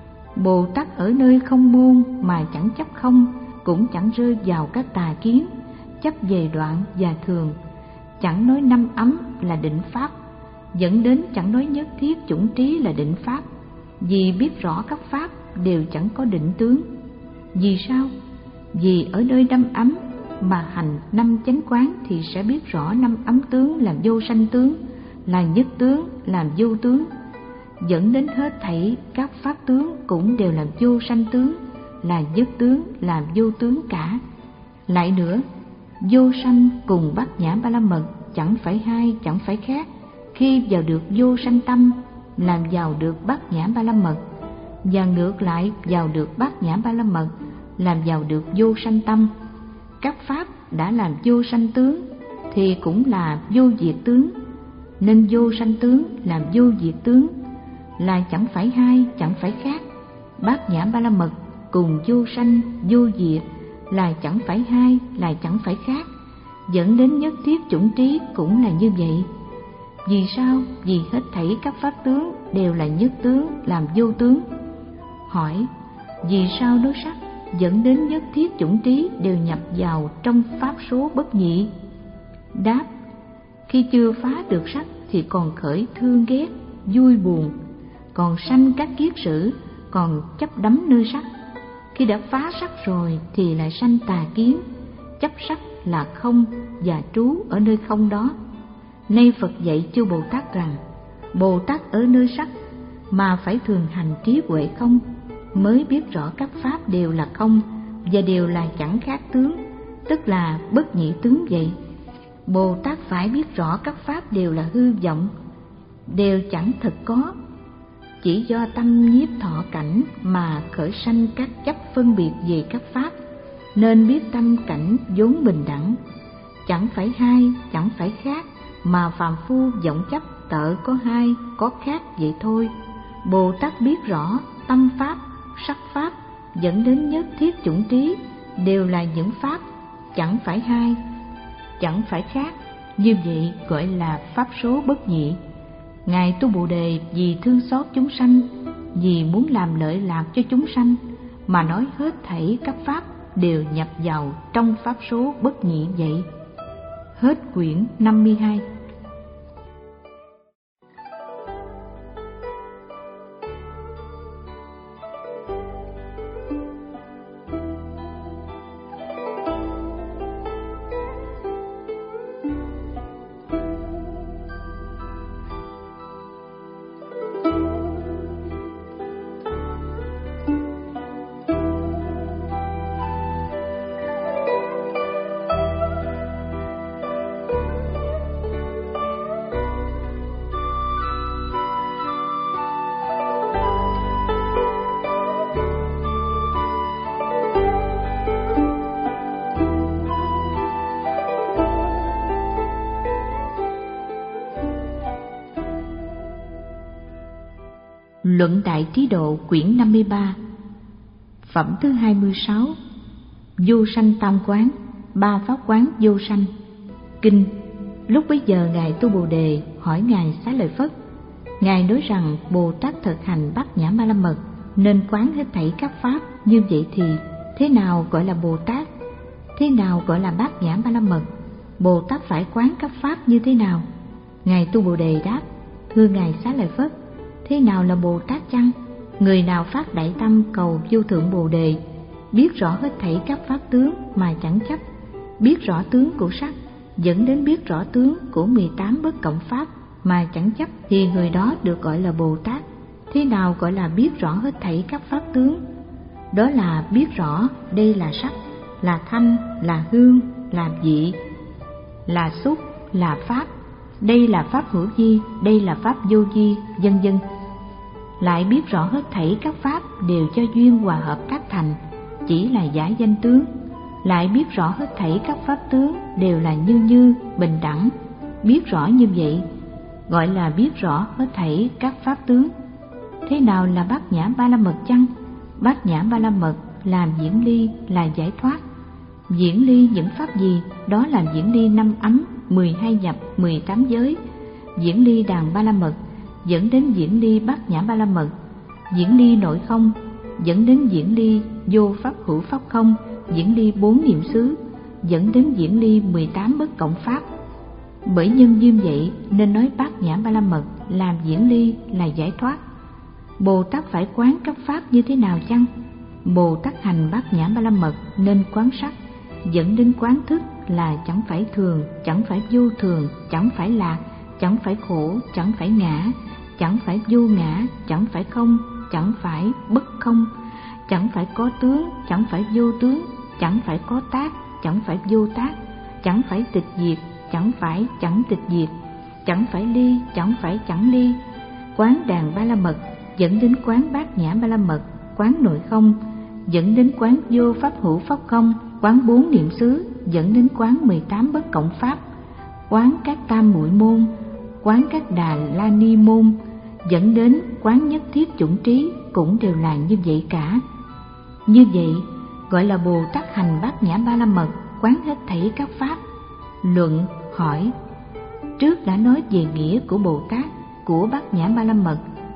Bồ Tát ở nơi không buông mà chẳng chấp không, cũng chẳng rơi vào các tà kiến, chấp về đoạn và thường. Chẳng nói năm ấm là định pháp, dẫn đến chẳng nói nhất thiết chủng trí là định pháp. Vì biết rõ các pháp đều chẳng có định tướng. Vì sao? Vì ở nơi năm ấm mà hành năm chánh quán thì sẽ biết rõ năm ấm tướng là vô sanh tướng, là nhất tướng, là vô tướng. Dẫn đến hết thảy các pháp tướng cũng đều là vô sanh tướng, là nhất tướng, là vô tướng cả. Lại nữa, vô sanh cùng bát nhã ba la mật chẳng phải hai, chẳng phải khác. Khi vào được vô sanh tâm làm vào được bát nhã ba la mật, và ngược lại vào được bát nhã ba la mật làm vào được vô sanh tâm. Các pháp đã làm vô sanh tướng thì cũng là vô diệt tướng, nên vô sanh tướng làm vô diệt tướng, là chẳng phải hai, chẳng phải khác. Bát nhã ba la mật cùng vô sanh, vô diệt là chẳng phải hai, là chẳng phải khác. Dẫn đến nhất thiết chủng trí cũng là như vậy. Vì sao? Vì hết thảy các pháp tướng đều là nhất tướng, làm vô tướng. Hỏi, vì sao đối sắc dẫn đến nhất thiết chủng trí đều nhập vào trong pháp số bất nhị? Đáp, khi chưa phá được sắc thì còn khởi thương ghét, vui buồn, còn sanh các kiết sử, còn chấp đắm nơi sắc. Khi đã phá sắc rồi thì lại sanh tà kiến, chấp sắc là không và trú ở nơi không đó. Nay Phật dạy chư Bồ Tát rằng, Bồ Tát ở nơi sắc mà phải thường hành trí huệ không, mới biết rõ các pháp đều là không và đều là chẳng khác tướng, tức là bất nhị tướng vậy. Bồ Tát phải biết rõ các pháp đều là hư vọng, đều chẳng thực có, chỉ do tâm nhiếp thọ cảnh mà khởi sanh các chấp phân biệt về các pháp, nên biết tâm cảnh vốn bình đẳng, chẳng phải hai, chẳng phải khác, mà phàm phu vọng chấp tợ có hai, có khác vậy thôi. Bồ Tát biết rõ tâm pháp, sắc pháp dẫn đến nhất thiết chủng trí đều là những pháp chẳng phải hai, chẳng phải khác, như vậy gọi là pháp số bất nhị. Ngài Tu Bồ Đề vì thương xót chúng sanh, vì muốn làm lợi lạc cho chúng sanh mà nói hết thảy các pháp đều nhập vào trong pháp số bất nhị vậy. Hết quyển năm mươi hai. Luận Đại Trí Độ quyển năm mươi ba. Phẩm thứ hai mươi sáu. Vô sanh tam quán, ba pháp quán vô sanh. Kinh. Lúc bấy giờ Ngài Tu Bồ Đề hỏi Ngài Xá Lợi Phất. Ngài nói rằng Bồ Tát thực hành bát nhã ba la mật nên quán hết thảy các pháp. Như vậy thì thế nào gọi là Bồ Tát? Thế nào gọi là bát nhã ba la mật? Bồ Tát phải quán các pháp như thế nào? Ngài Tu Bồ Đề đáp, thưa Ngài Xá Lợi Phất, thế nào là Bồ Tát chăng? Người nào phát đại tâm cầu vô thượng Bồ Đề, biết rõ hết thảy các pháp tướng mà chẳng chấp, biết rõ tướng của sắc, dẫn đến biết rõ tướng của mười tám bất cộng pháp mà chẳng chấp, thì người đó được gọi là Bồ Tát. Thế nào gọi là biết rõ hết thảy các pháp tướng? Đó là biết rõ đây là sắc, là thanh, là hương, là vị, là xúc, là pháp, đây là pháp hữu vi, đây là pháp vô vi, vân vân. Lại biết rõ hết thảy các pháp đều cho duyên hòa hợp tác thành, chỉ là giả danh tướng. Lại biết rõ hết thảy các pháp tướng đều là như như, bình đẳng. Biết rõ như vậy gọi là biết rõ hết thảy các pháp tướng. Thế nào là bát nhã ba la mật chăng? Bát nhã ba la mật làm diễn ly, là giải thoát. Diễn ly những pháp gì? Đó là diễn ly năm ấm, mười hai nhập, mười tám giới. Diễn ly đàn ba la mật dẫn đến diễn ly bát nhã ba la mật. Diễn ly nội không dẫn đến diễn ly vô pháp hữu pháp không. Diễn ly bốn niệm xứ dẫn đến diễn ly mười tám bất cộng pháp. Bởi nhân như vậy nên nói bát nhã ba la mật làm diễn ly, là giải thoát. Bồ Tát phải quán các pháp như thế nào chăng? Bồ Tát hành bát nhã ba la mật nên quán sắc, dẫn đến quán thức là chẳng phải thường, chẳng phải vô thường, chẳng phải lạc, chẳng phải khổ, chẳng phải ngã, chẳng phải vô ngã, chẳng phải không, chẳng phải bất không, chẳng phải có tướng, chẳng phải vô tướng, chẳng phải có tác, chẳng phải vô tác, chẳng phải tịch diệt, chẳng phải chẳng tịch diệt, chẳng phải ly, chẳng phải chẳng ly. Quán đàn ba la mật dẫn đến quán bát nhã ba la mật, quán nội không dẫn đến quán vô pháp hữu pháp không, quán bốn niệm xứ dẫn đến quán mười tám bất cộng pháp, quán các tam muội môn, quán các đà la ni môn dẫn đến quán nhất thiết chủng trí, cũng đều là như vậy cả. Như vậy gọi là Bồ Tát hành bát nhã ba la mật, quán hết thảy các pháp. Luận hỏi: trước đã nói về nghĩa của Bồ Tát, của bát nhã ba la mật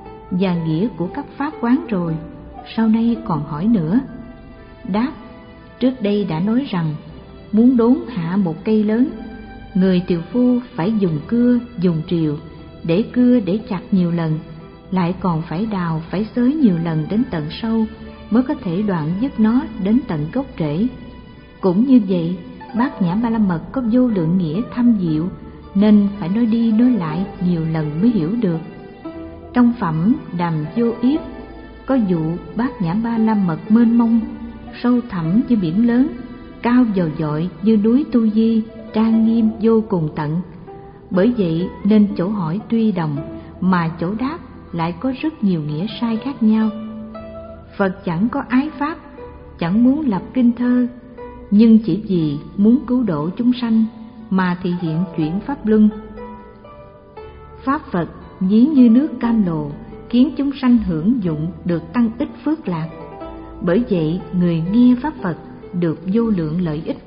và nghĩa của các pháp quán rồi, sau này còn hỏi nữa. Đáp: trước đây đã nói rằng muốn đốn hạ một cây lớn, người tiều phu phải dùng cưa, dùng rìu để cưa, để chặt nhiều lần, lại còn phải đào, phải xới nhiều lần đến tận sâu mới có thể đoạn dứt nó đến tận gốc rễ. Cũng như vậy, bát nhã ba la mật có vô lượng nghĩa thâm diệu, nên phải nói đi nói lại nhiều lần mới hiểu được. Trong phẩm Đàm Vô Yết có dụ bát nhã ba la mật mênh mông, sâu thẳm như biển lớn, cao dầu dội như núi Tu Di, trang nghiêm vô cùng tận. Bởi vậy nên chỗ hỏi tuy đồng, mà chỗ đáp lại có rất nhiều nghĩa sai khác nhau. Phật chẳng có ái pháp, chẳng muốn lập kinh thơ, nhưng chỉ vì muốn cứu độ chúng sanh mà thị hiện chuyển pháp luân. Pháp Phật ví như nước cam lồ, khiến chúng sanh hưởng dụng được tăng ích phước lạc. Bởi vậy người nghe pháp Phật được vô lượng lợi ích.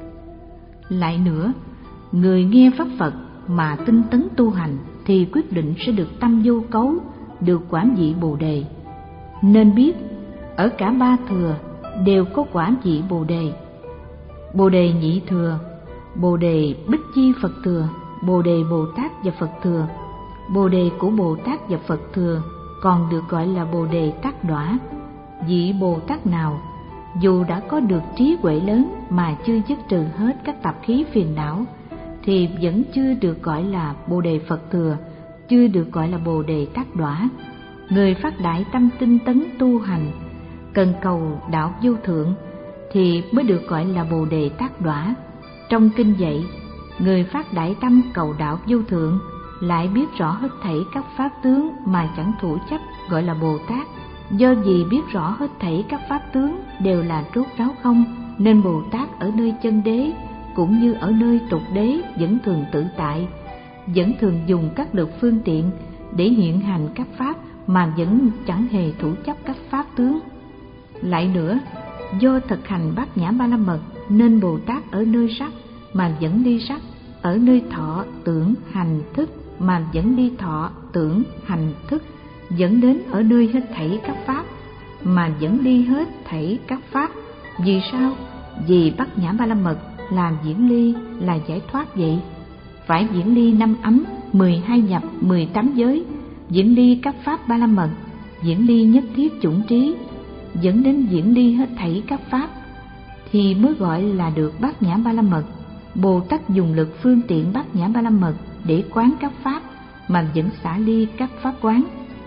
Lại nữa, người nghe pháp Phật mà tinh tấn tu hành thì quyết định sẽ được tâm vô cấu, được quả vị Bồ Đề. Nên biết ở cả ba thừa đều có quả vị Bồ Đề: Bồ Đề Nhị Thừa, Bồ Đề Bích Chi Phật Thừa, Bồ Đề Bồ Tát và Phật Thừa. Bồ Đề của Bồ Tát và Phật Thừa còn được gọi là Bồ Đề Tác Đọa. Vị Bồ Tát nào dù đã có được trí huệ lớn mà chưa dứt trừ hết các tập khí phiền não thì vẫn chưa được gọi là Bồ Đề Phật Thừa, chưa được gọi là Bồ Đề Tác Đọa. Người phát đại tâm tinh tấn tu hành, cần cầu đạo vô thượng thì mới được gọi là Bồ Đề Tác Đọa. Trong kinh dạy, người phát đại tâm cầu đạo vô thượng lại biết rõ hết thảy các pháp tướng mà chẳng thủ chấp, gọi là Bồ Tát. Do vì biết rõ hết thảy các pháp tướng đều là rốt ráo không, nên Bồ Tát ở nơi chân đế cũng như ở nơi tục đế vẫn thường tự tại, vẫn thường dùng các lực phương tiện để hiện hành các pháp mà vẫn chẳng hề thủ chấp các pháp tướng. Lại nữa, do thực hành bát nhã ba la mật nên Bồ Tát ở nơi sắc mà vẫn ly sắc, ở nơi thọ tưởng hành thức mà vẫn ly thọ tưởng hành thức, dẫn đến ở nơi hết thảy các pháp mà vẫn ly hết thảy các pháp. Vì sao? Vì bát nhã ba la mật là diễn ly, là giải thoát vậy. Phải diễn ly năm ấm, mười hai nhập, mười tám giới, diễn ly các pháp ba la mật, diễn ly nhất thiết chủng trí, dẫn đến diễn ly hết thảy các pháp thì mới gọi là được bát nhã ba la mật. Bồ Tát dùng lực phương tiện bát nhã ba la mật để quán các pháp mà vẫn xả ly các pháp quán.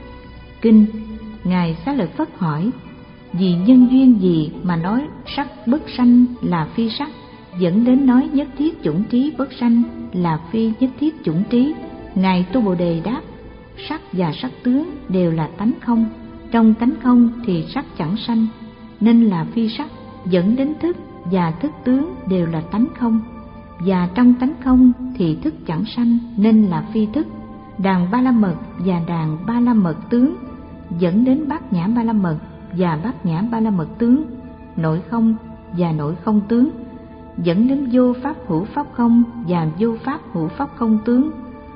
Kinh, Ngài Xá Lợi Phất hỏi: vì nhân duyên gì mà nói sắc bất sanh là phi sắc, dẫn đến nói nhất thiết chủng trí bất sanh là phi nhất thiết chủng trí? Ngài Tu Bồ Đề đáp: sắc và sắc tướng đều là tánh không, trong tánh không thì sắc chẳng sanh nên là phi sắc, dẫn đến thức và thức tướng đều là tánh không, và trong tánh không thì thức chẳng sanh nên là phi thức. Đàn ba la mật và đàn ba la mật tướng dẫn đến bát nhã ba la mật và bát nhã ba la mật tướng, nội không và nội không tướng dẫn đến vô pháp hữu pháp không và vô pháp hữu pháp không tướng,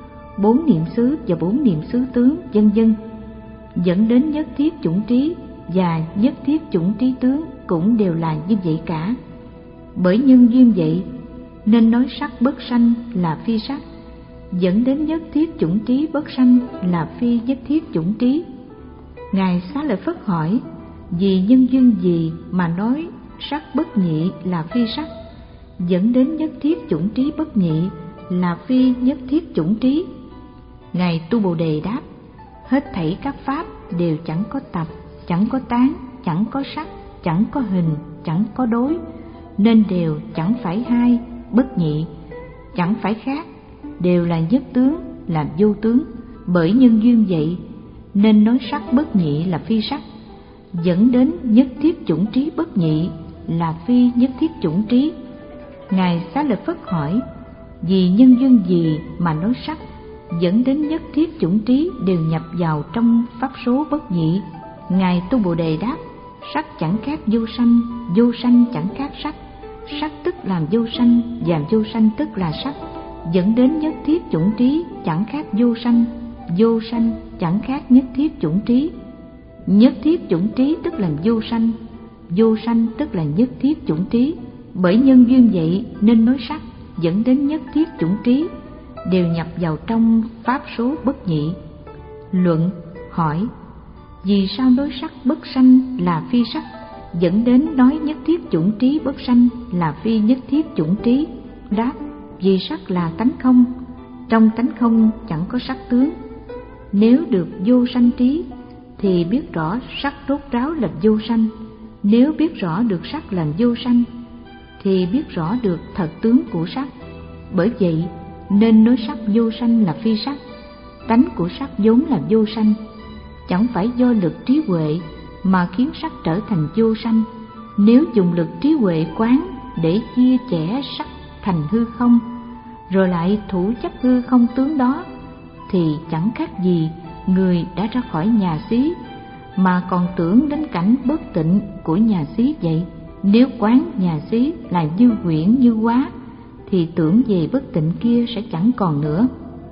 bốn niệm xứ và bốn niệm xứ tướng, vân vân, dẫn đến nhất thiết chủng trí và nhất thiết chủng trí tướng cũng đều là như vậy cả. Bởi nhân duyên vậy nên nói sắc bất sanh là phi sắc, dẫn đến nhất thiết chủng trí bất sanh là phi nhất thiết chủng trí. Ngài Xá Lợi Phất hỏi: vì nhân duyên gì mà nói sắc bất nhị là phi sắc, dẫn đến nhất thiết chủng trí bất nhị là phi nhất thiết chủng trí? Ngài Tu Bồ Đề đáp: hết thảy các pháp đều chẳng có tập, chẳng có tán, chẳng có sắc, chẳng có hình, chẳng có đối, nên đều chẳng phải hai, bất nhị, chẳng phải khác, đều là nhất tướng, là vô tướng. Bởi nhân duyên vậy nên nói sắc bất nhị là phi sắc, dẫn đến nhất thiết chủng trí bất nhị là phi nhất thiết chủng trí. Ngài Xá Lợi Phất hỏi: vì nhân duyên gì mà nói sắc dẫn đến nhất thiết chủng trí đều nhập vào trong pháp số bất nhị? Ngài Tu Bồ Đề đáp: sắc chẳng khác vô sanh, vô sanh chẳng khác sắc, sắc tức làm vô sanh và vô sanh tức là sắc, dẫn đến nhất thiết chủng trí chẳng khác vô sanh, vô sanh chẳng khác nhất thiết chủng trí. Nhất thiết chủng trí tức là vô sanh, vô sanh tức là nhất thiết chủng trí. Bởi nhân duyên vậy nên nói sắc dẫn đến nhất thiết chủng trí đều nhập vào trong pháp số bất nhị. Luận, hỏi: vì sao nói sắc bất sanh là phi sắc, dẫn đến nói nhất thiết chủng trí bất sanh là phi nhất thiết chủng trí? Đáp: vì sắc là tánh không, trong tánh không chẳng có sắc tướng. Nếu được vô sanh trí thì biết rõ sắc rốt ráo là vô sanh, nếu biết rõ được sắc là vô sanh thì biết rõ được thật tướng của sắc. Bởi vậy nên nói sắc vô sanh là phi sắc, tánh của sắc vốn là vô sanh, chẳng phải do lực trí huệ mà khiến sắc trở thành vô sanh. Nếu dùng lực trí huệ quán để chia chẻ sắc thành hư không, rồi lại thủ chấp hư không tướng đó, thì chẳng khác gì người đã ra khỏi nhà xí mà còn tưởng đến cảnh bất tịnh của nhà xí vậy. Nếu quán nhà xí là như huyễn như hóa thì tưởng về bất tịnh kia sẽ chẳng còn nữa.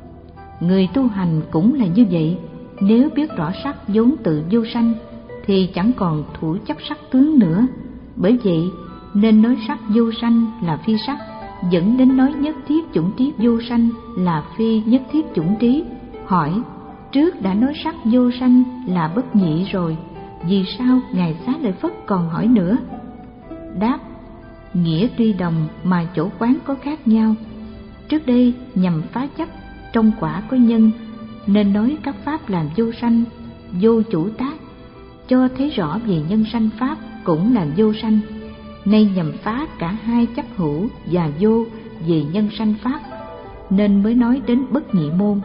Người tu hành cũng là như vậy, nếu biết rõ sắc vốn tự vô sanh thì chẳng còn thủ chấp sắc tướng nữa. Bởi vậy nên nói sắc vô sanh là phi sắc, dẫn đến nói nhất thiết chủng trí vô sanh là phi nhất thiết chủng trí. Hỏi: trước đã nói sắc vô sanh là bất nhị rồi, vì sao Ngài Xá Lợi Phất còn hỏi nữa? Đáp: nghĩa tuy đồng mà chỗ quán có khác nhau. Trước đây nhằm phá chấp trong quả có nhân nên nói các pháp làm vô sanh, vô chủ tác, cho thấy rõ về nhân sanh pháp cũng là vô sanh. Nay nhằm phá cả hai chấp hữu và vô về nhân sanh pháp nên mới nói đến bất nhị môn.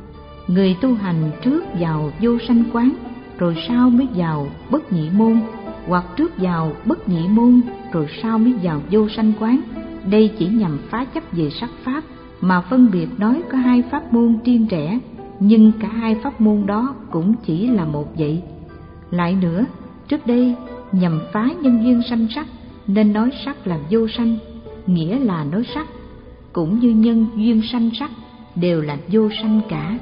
Người tu hành trước vào vô sanh quán, rồi sau mới vào bất nhị môn, hoặc trước vào bất nhị môn rồi sau mới vào vô sanh quán. Đây chỉ nhằm phá chấp về sắc pháp mà phân biệt nói có hai pháp môn riêng rẽ, nhưng cả hai pháp môn đó cũng chỉ là một vậy. Lại nữa, trước đây nhằm phá nhân duyên sanh sắc nên nói sắc là vô sanh, nghĩa là nói sắc cũng như nhân duyên sanh sắc đều là vô sanh cả.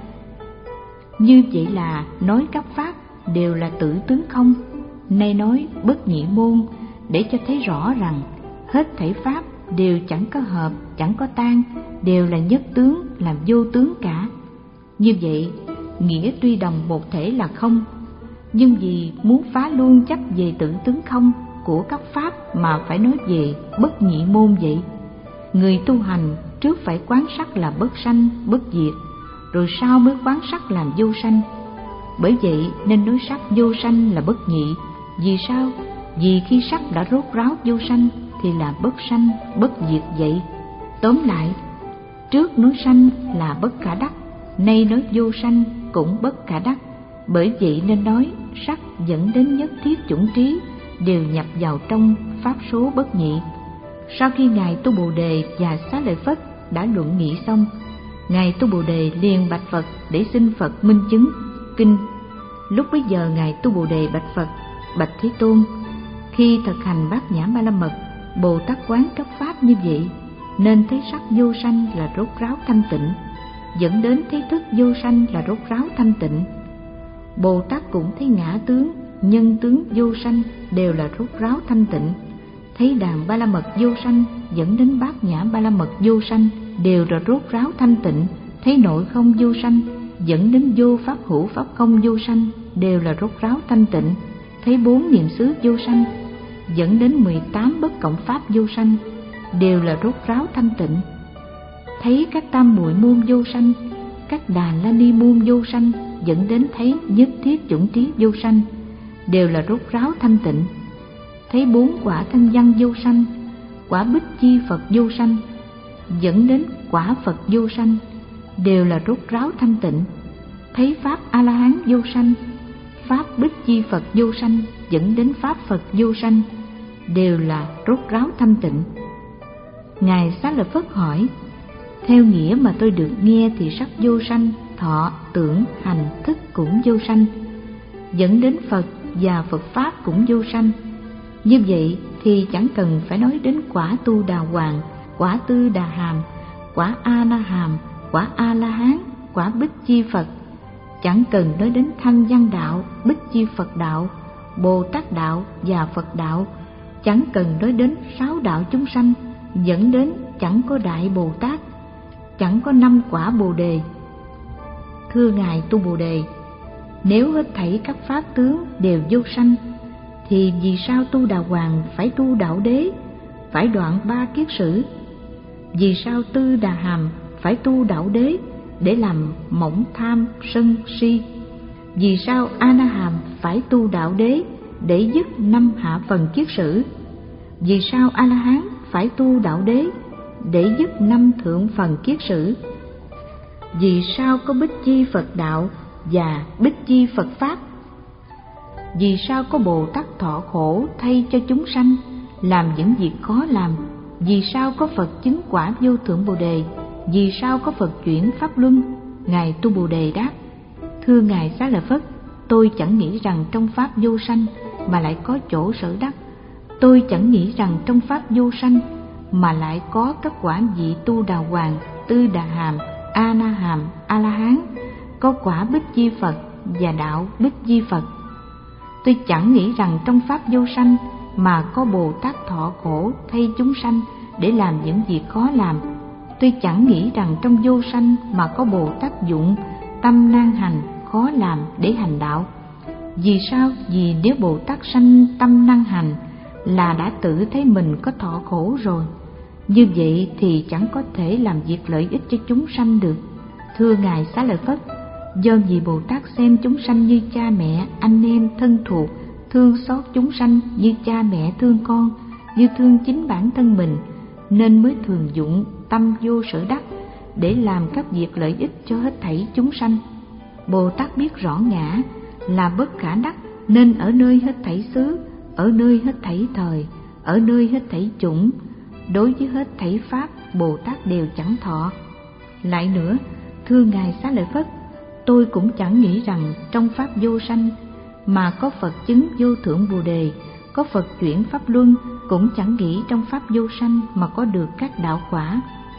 Như vậy là nói các pháp đều là tự tướng không. Nay nói bất nhị môn để cho thấy rõ rằng hết thảy pháp đều chẳng có hợp, chẳng có tan, đều là nhất tướng, là vô tướng cả. Như vậy, nghĩa tuy đồng một thể là không, nhưng vì muốn phá luôn chấp về tự tướng không của các pháp mà phải nói về bất nhị môn vậy. Người tu hành trước phải quán sắc là bất sanh, bất diệt, rồi sau mới quán sắc làm vô sanh. Bởi vậy nên nói sắc vô sanh là bất nhị. Vì sao? Vì khi sắc đã rốt ráo vô sanh thì là bất sanh, bất diệt vậy. Tóm lại, trước nói sanh là bất khả đắc, nay nói vô sanh cũng bất khả đắc. Bởi vậy nên nói sắc dẫn đến nhất thiết chủng trí đều nhập vào trong pháp số bất nhị. Sau khi Ngài Tu Bồ Đề và Xá Lợi Phất đã luận nghị xong, Ngài Tu Bồ Đề liền bạch Phật để xin Phật minh chứng kinh. Lúc bấy giờ Ngài Tu Bồ Đề bạch Phật: Bạch Thế Tôn, khi thực hành bát nhã ba la mật, Bồ Tát quán các pháp như vậy, nên thấy sắc vô sanh là rốt ráo thanh tịnh, dẫn đến thấy thức vô sanh là rốt ráo thanh tịnh. Bồ Tát cũng thấy ngã tướng, nhân tướng vô sanh đều là rốt ráo thanh tịnh, thấy đàn ba la mật vô sanh dẫn đến bát nhã ba la mật vô sanh đều là rốt ráo thanh tịnh, thấy nội không vô sanh dẫn đến vô pháp hữu pháp không vô sanh đều là rốt ráo thanh tịnh, thấy bốn niệm xứ vô sanh dẫn đến mười tám bất cộng pháp vô sanh đều là rốt ráo thanh tịnh, thấy các tam muội môn vô sanh, các đà la ni môn vô sanh dẫn đến thấy nhất thiết chủng trí vô sanh đều là rốt ráo thanh tịnh, thấy bốn quả thanh văn vô sanh, quả bích chi Phật vô sanh dẫn đến quả Phật vô sanh đều là rốt ráo thanh tịnh, thấy pháp A La Hán vô sanh, pháp bích chi Phật vô sanh dẫn đến pháp Phật vô sanh đều là rốt ráo thanh tịnh. Ngài Xá Lợi Phất hỏi: Theo nghĩa mà tôi được nghe thì sắc vô sanh, thọ, tưởng, hành, thức cũng vô sanh, dẫn đến Phật và Phật pháp cũng vô sanh. Như vậy thì chẳng cần phải nói đến quả Tu Đà Hoàng, quả Tư Đà Hàm, quả A La Hàm, quả A La Hán, quả Bích Chi Phật, chẳng cần nói đến Thanh Văn Đạo, Bích Chi Phật Đạo, Bồ Tát Đạo và Phật Đạo, chẳng cần nói đến sáu đạo chúng sanh, dẫn đến chẳng có Đại Bồ Tát, chẳng có năm quả Bồ Đề. Thưa Ngài Tu Bồ Đề, nếu hết thảy các pháp tướng đều vô sanh, thì vì sao Tu Đà Hoàng phải tu đạo đế, phải đoạn ba kiết sử? Vì sao Tư Đà Hàm phải tu đạo đế để làm mỏng tham sân si? Vì sao A Na Hàm phải tu đạo đế để dứt năm hạ phần kiết sử? Vì sao A La Hán phải tu đạo đế để dứt năm thượng phần kiết sử? Vì sao có Bích Chi Phật Đạo và Bích Chi Phật Pháp? Vì sao có Bồ Tát thọ khổ thay cho chúng sanh, làm những việc khó làm? Vì sao có Phật chứng quả vô thượng Bồ Đề? Vì sao có Phật chuyển pháp luân? Ngài Tu Bồ Đề đáp: Thưa Ngài Xá Lợi Phất, tôi chẳng nghĩ rằng trong pháp vô sanh mà lại có chỗ sở đắc. Tôi chẳng nghĩ rằng trong pháp vô sanh mà lại có các quả vị Tu Đà Hoàng, Tư Đà Hàm, A Na Hàm, A La Hán, có quả Bích Chi Phật và đạo Bích Chi Phật. Tôi chẳng nghĩ rằng trong pháp vô sanh mà có Bồ Tát thọ khổ thay chúng sanh để làm những việc khó làm. Tôi chẳng nghĩ rằng trong vô sanh mà có Bồ Tát dụng tâm nan hành khó làm để hành đạo. Vì sao? Vì nếu Bồ Tát sanh tâm năng hành là đã tự thấy mình có thọ khổ rồi, như vậy thì chẳng có thể làm việc lợi ích cho chúng sanh được. Thưa Ngài Xá Lợi Phất, do vì Bồ Tát xem chúng sanh như cha mẹ, anh em, thân thuộc, thương xót chúng sanh như cha mẹ thương con, như thương chính bản thân mình, nên mới thường dụng tâm vô sở đắc để làm các việc lợi ích cho hết thảy chúng sanh. Bồ Tát biết rõ ngã là bất khả đắc, nên ở nơi hết thảy xứ, ở nơi hết thảy thời, ở nơi hết thảy chủng, đối với hết thảy pháp, Bồ Tát đều chẳng thọ. Lại nữa, thưa Ngài Xá Lợi Phất, tôi cũng chẳng nghĩ rằng trong pháp vô sanh mà có Phật chứng vô thượng Bồ Đề, có Phật chuyển pháp luân, cũng chẳng nghĩ trong pháp vô sanh mà có được các đạo quả.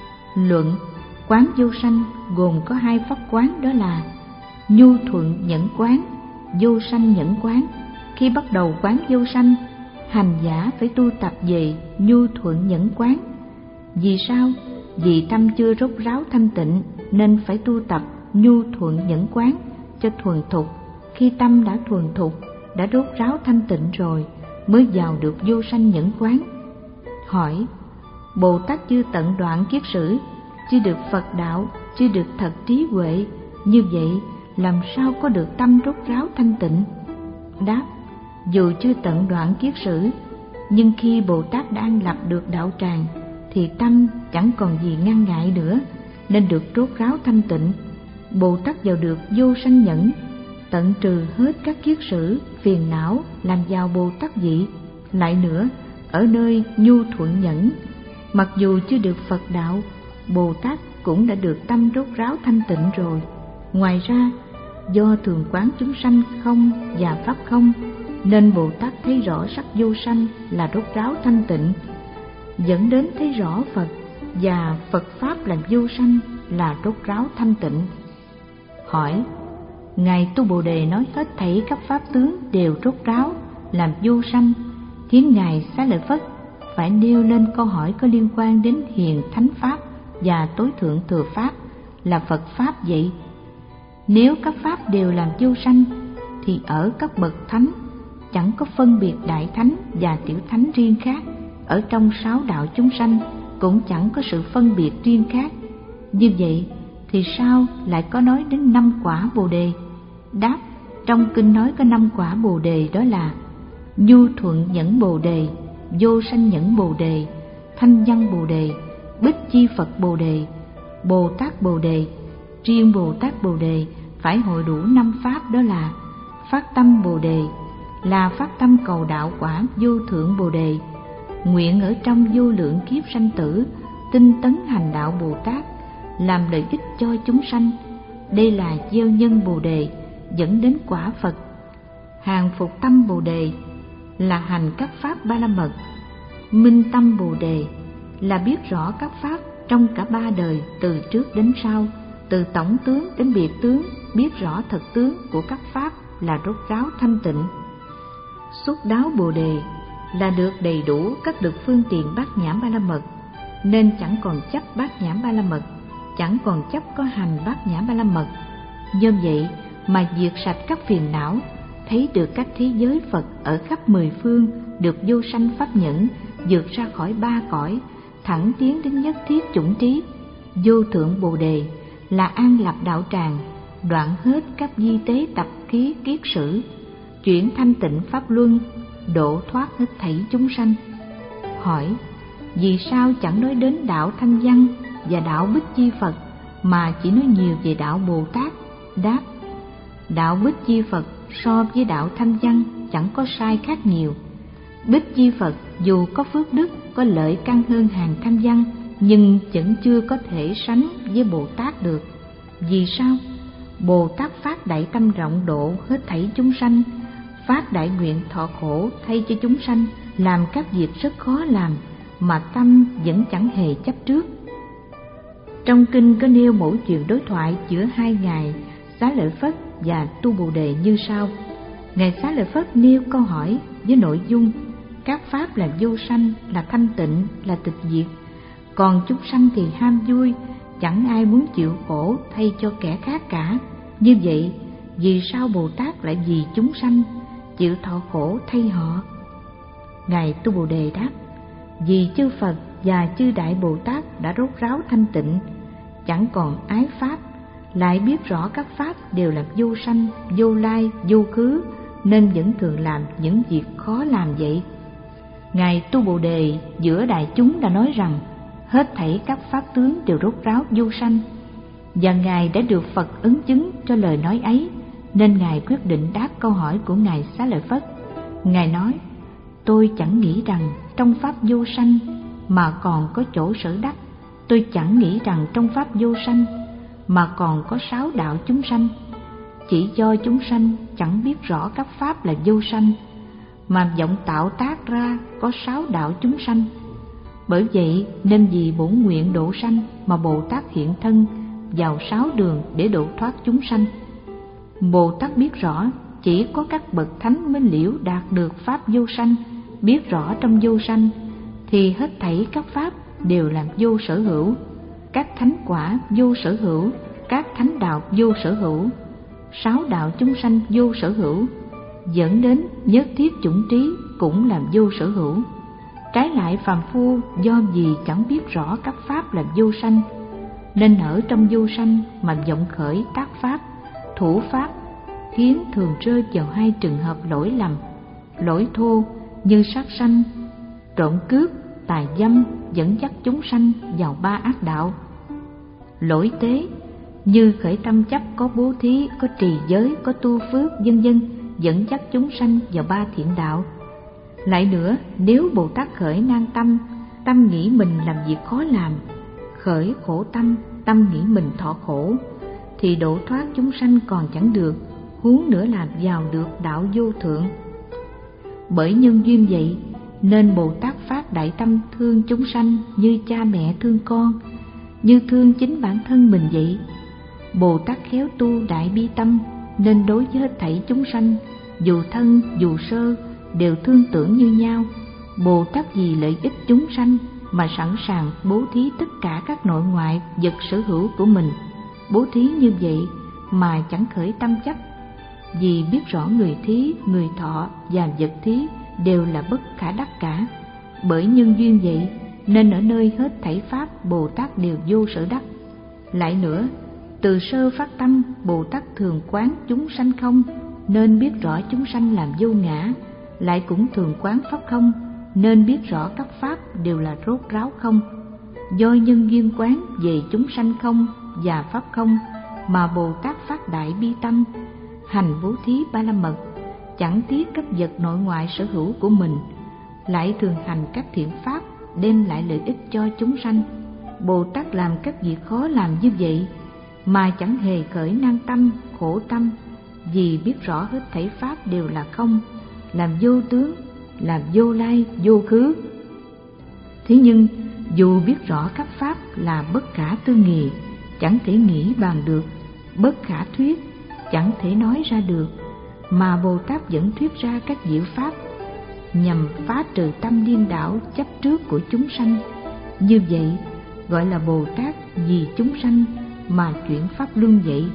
Luận: quán vô sanh gồm có hai pháp quán, đó là nhu thuận nhẫn quán, vô sanh nhẫn quán. Khi bắt đầu quán vô sanh, hành giả phải tu tập về nhu thuận nhẫn quán. Vì sao? Vì tâm chưa rốt ráo thanh tịnh nên phải tu tập nhu thuận nhẫn quán cho thuần thục. Khi tâm đã thuần thục, đã rốt ráo thanh tịnh rồi mới vào được vô sanh nhẫn quán. Hỏi: Bồ Tát chưa tận đoạn kiết sử, chưa được Phật đạo, chưa được thật trí huệ, như vậy làm sao có được tâm rốt ráo thanh tịnh? Đáp: dù chưa tận đoạn kiết sử, nhưng khi Bồ Tát đang lập được đạo tràng thì tâm chẳng còn gì ngăn ngại nữa, nên được rốt ráo thanh tịnh. Bồ Tát vào được vô sanh nhẫn, tận trừ hết các kiết sử, phiền não làm vào Bồ Tát vị. Lại nữa, ở nơi nhu thuận nhẫn, mặc dù chưa được Phật đạo, Bồ Tát cũng đã được tâm rốt ráo thanh tịnh rồi. Ngoài ra, do thường quán chúng sanh không và pháp không, nên Bồ Tát thấy rõ sắc vô sanh là rốt ráo thanh tịnh, dẫn đến thấy rõ Phật và Phật pháp là vô sanh là rốt ráo thanh tịnh. Hỏi: Ngài Tu Bồ Đề nói hết thảy các pháp tướng đều rốt ráo làm vô sanh, khiến Ngài Xá Lợi Phất phải nêu lên câu hỏi có liên quan đến hiền thánh pháp và tối thượng thừa pháp là Phật pháp vậy. Nếu các pháp đều làm vô sanh thì ở các bậc thánh chẳng có phân biệt đại thánh và tiểu thánh riêng khác, ở trong sáu đạo chúng sanh cũng chẳng có sự phân biệt riêng khác. Như vậy thì sao lại có nói đến năm quả Bồ Đề? Đáp: trong kinh nói có năm quả Bồ Đề, đó là nhu thuận nhẫn Bồ Đề, vô sanh nhẫn Bồ Đề, thanh văn Bồ Đề, bích chi Phật Bồ Đề, Bồ Tát Bồ Đề. Riêng Bồ Tát Bồ Đề phải hội đủ năm pháp, đó là phát tâm Bồ Đề là phát tâm cầu đạo quả vô thượng Bồ Đề, nguyện ở trong vô lượng kiếp sanh tử tinh tấn hành đạo Bồ Tát, làm lợi ích cho chúng sanh. Đây là gieo nhân Bồ Đề, dẫn đến quả Phật. Hàng phục tâm Bồ Đề là hành các pháp ba la mật. Minh tâm Bồ Đề là biết rõ các pháp trong cả ba đời, từ trước đến sau, từ tổng tướng đến biệt tướng, biết rõ thật tướng của các pháp là rốt ráo thanh tịnh. Xuất đáo Bồ Đề là được đầy đủ các được phương tiện bát nhã ba la mật, nên chẳng còn chấp bát nhã ba la mật, chẳng còn chấp có hành bát nhã ba la mật. Do vậy mà diệt sạch các phiền não, thấy được các thế giới Phật ở khắp mười phương, được vô sanh pháp nhẫn, vượt ra khỏi ba cõi, thẳng tiến đến nhất thiết chủng trí. Vô thượng Bồ Đề là an lập đạo tràng, đoạn hết các di tế tập khí kiết sử, chuyển thanh tịnh pháp luân, độ thoát hết thảy chúng sanh. Hỏi: vì sao chẳng nói đến đạo thanh văn và đạo bích chi Phật, mà chỉ nói nhiều về đạo Bồ Tát? Đáp: đạo bích chi Phật so với đạo thanh văn chẳng có sai khác nhiều. Bích chi Phật dù có phước đức, có lợi căn hơn hàng thanh văn, nhưng vẫn chưa có thể sánh với Bồ Tát được. Vì sao? Bồ Tát phát đại tâm rộng độ hết thảy chúng sanh, phát đại nguyện thọ khổ thay cho chúng sanh, làm các việc rất khó làm mà tâm vẫn chẳng hề chấp trước. Trong kinh có nêu mẫu chuyện đối thoại giữa hai ngài Xá Lợi Phất và Tu Bồ Đề như sau. Ngài Xá Lợi Phất nêu câu hỏi với nội dung: các pháp là vô sanh, là thanh tịnh, là tịch diệt, còn chúng sanh thì ham vui, chẳng ai muốn chịu khổ thay cho kẻ khác cả. Như vậy, vì sao Bồ Tát lại vì chúng sanh chịu thọ khổ thay họ? Ngài Tu Bồ Đề đáp: vì chư Phật và chư Đại Bồ Tát đã rốt ráo thanh tịnh, chẳng còn ái pháp, lại biết rõ các pháp đều là vô sanh, vô lai, vô khứ, nên vẫn thường làm những việc khó làm vậy. Ngài Tu Bồ Đề giữa đại chúng đã nói rằng hết thảy các pháp tướng đều rốt ráo vô sanh, và Ngài đã được Phật ứng chứng cho lời nói ấy, nên Ngài quyết định đáp câu hỏi của Ngài Xá Lợi Phất. Ngài nói: tôi chẳng nghĩ rằng trong pháp vô sanh mà còn có chỗ sở đắc, tôi chẳng nghĩ rằng trong pháp vô sanh mà còn có sáu đạo chúng sanh. Chỉ do chúng sanh chẳng biết rõ các pháp là vô sanh, mà vọng tạo tác ra có sáu đạo chúng sanh. Bởi vậy nên vì bổn nguyện độ sanh mà Bồ Tát hiện thân vào sáu đường để độ thoát chúng sanh. Bồ Tát biết rõ chỉ có các bậc thánh mới liễu đạt được pháp vô sanh, biết rõ trong vô sanh thì hết thảy các pháp đều làm vô sở hữu, các thánh quả vô sở hữu, các thánh đạo vô sở hữu, sáu đạo chúng sanh vô sở hữu, dẫn đến nhất thiết chủng trí cũng làm vô sở hữu. Trái lại phàm phu do vì chẳng biết rõ các pháp là vô sanh, nên ở trong vô sanh mà vọng khởi tác pháp, thủ pháp, khiến thường rơi vào hai trường hợp lỗi lầm. Lỗi thô như sát sanh, trộm cướp, tà dâm dẫn dắt chúng sanh vào ba ác đạo. Lỗi tế như khởi tâm chấp có bố thí, có trì giới, có tu phước vân vân dẫn dắt chúng sanh vào ba thiện đạo. Lại nữa, nếu Bồ Tát khởi nan tâm, tâm nghĩ mình làm việc khó làm, khởi khổ tâm, tâm nghĩ mình thọ khổ, thì độ thoát chúng sanh còn chẳng được, huống nữa là vào được đạo vô thượng. Bởi nhân duyên vậy nên Bồ Tát phát đại tâm thương chúng sanh như cha mẹ thương con, như thương chính bản thân mình vậy. Bồ Tát khéo tu đại bi tâm nên đối với hết thảy chúng sanh, dù thân dù sơ, đều thương tưởng như nhau. Bồ Tát vì lợi ích chúng sanh mà sẵn sàng bố thí tất cả các nội ngoại vật sở hữu của mình. Bố thí như vậy mà chẳng khởi tâm chấp, vì biết rõ người thí, người thọ và vật thí đều là bất khả đắc cả. Bởi nhân duyên vậy nên ở nơi hết thảy pháp Bồ Tát đều vô sở đắc. Lại nữa, từ sơ phát tâm Bồ Tát thường quán chúng sanh không, nên biết rõ chúng sanh làm vô ngã. Lại cũng thường quán pháp không, nên biết rõ các pháp đều là rốt ráo không. Do nhân duyên quán về chúng sanh không và pháp không mà Bồ Tát phát đại bi tâm, hành bố thí ba la mật, chẳng tiếc các vật nội ngoại sở hữu của mình, lại thường hành các thiện pháp đem lại lợi ích cho chúng sanh. Bồ Tát làm các việc khó làm như vậy mà chẳng hề khởi nan tâm, khổ tâm, vì biết rõ hết thảy pháp đều là không, làm vô tướng, làm vô lai, vô khứ. Thế nhưng dù biết rõ các pháp là bất khả tư nghị, chẳng thể nghĩ bàn được, bất khả thuyết, chẳng thể nói ra được, mà Bồ Tát vẫn thuyết ra các diệu pháp nhằm phá trừ tâm điên đảo chấp trước của chúng sanh. Như vậy gọi là Bồ Tát vì chúng sanh mà chuyển pháp luân vậy.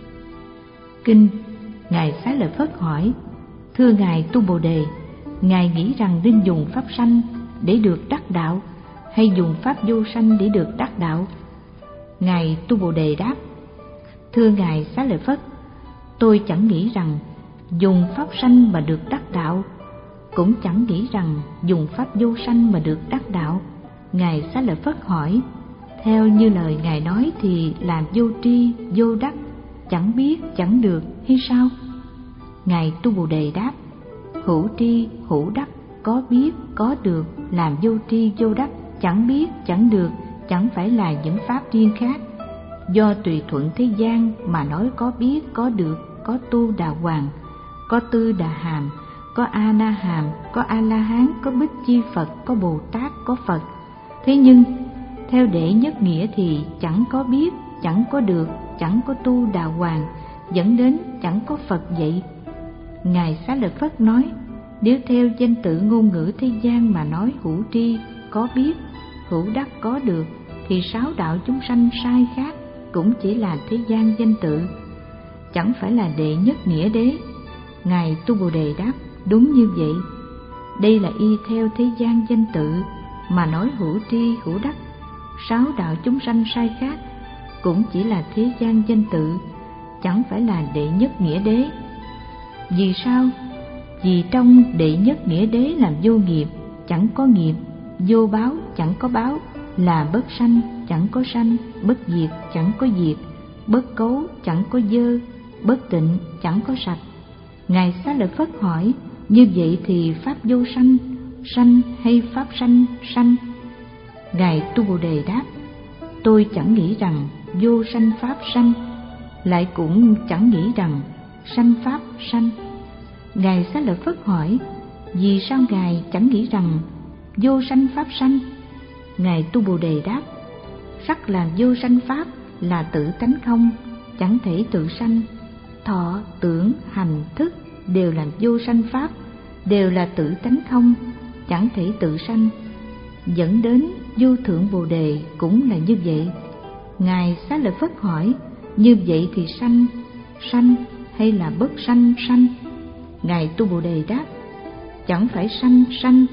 Kinh Ngài Xá Lợi Phất hỏi: Thưa Ngài Tu Bồ Đề, Ngài nghĩ rằng nên dùng pháp sanh để được đắc đạo, hay dùng pháp vô sanh để được đắc đạo? Ngài Tu Bồ Đề đáp: Thưa Ngài Xá Lợi Phất, tôi chẳng nghĩ rằng dùng pháp sanh mà được đắc đạo, cũng chẳng nghĩ rằng dùng pháp vô sanh mà được đắc đạo. Ngài Xá Lợi Phất hỏi: Theo như lời Ngài nói thì làm vô tri, vô đắc, chẳng biết, chẳng được hay sao? Ngài Tu Bồ Đề đáp: Hữu tri, hữu đắc, có biết, có được, làm vô tri, vô đắc, chẳng biết, chẳng được, chẳng phải là những pháp riêng khác. Do tùy thuận thế gian mà nói có biết, có được, có tu đà hoàng, có tư đà hàm, có a na hàm, có a la hán, có bích chi Phật, có Bồ Tát, có Phật. Thế nhưng theo đệ nhất nghĩa thì chẳng có biết, chẳng có được, chẳng có tu đà hoàng, dẫn đến chẳng có Phật vậy. Ngài Xá Lợi Phất nói: Nếu theo danh tự ngôn ngữ thế gian mà nói hữu tri, có biết, hữu đắc, có được, thì sáu đạo chúng sanh sai khác cũng chỉ là thế gian danh tự, chẳng phải là đệ nhất nghĩa đế. Ngài Tu Bồ Đề đáp: Đúng như vậy. Đây là y theo thế gian danh tự mà nói hữu tri, hữu đắc, sáu đạo chúng sanh sai khác cũng chỉ là thế gian danh tự, chẳng phải là đệ nhất nghĩa đế. Vì sao? Vì trong đệ nhất nghĩa đế làm vô nghiệp, chẳng có nghiệp, vô báo, chẳng có báo, là bất sanh, chẳng có sanh, bất diệt, chẳng có diệt, bất cấu, chẳng có dơ, bất tịnh, chẳng có sạch. Ngài Xá Lợi Phất hỏi: Như vậy thì pháp vô sanh, sanh hay pháp sanh, sanh? Ngài Tu Bồ Đề đáp: Tôi chẳng nghĩ rằng vô sanh pháp sanh, lại cũng chẳng nghĩ rằng sanh pháp sanh. Ngài Xá Lợi Phất hỏi: Vì sao Ngài chẳng nghĩ rằng vô sanh pháp sanh? Ngài Tu Bồ Đề đáp: Sắc là vô sanh pháp, là tự tánh không, chẳng thể tự sanh. Thọ, tưởng, hành, thức đều là vô sanh pháp, đều là tự tánh không, chẳng thể tự sanh. Dẫn đến vô thượng Bồ Đề cũng là như vậy. Ngài Xá Lợi Phất hỏi: Như vậy thì sanh, sanh hay là bất sanh, sanh? Ngài Tu Bồ Đề đáp: Chẳng phải sanh, sanh,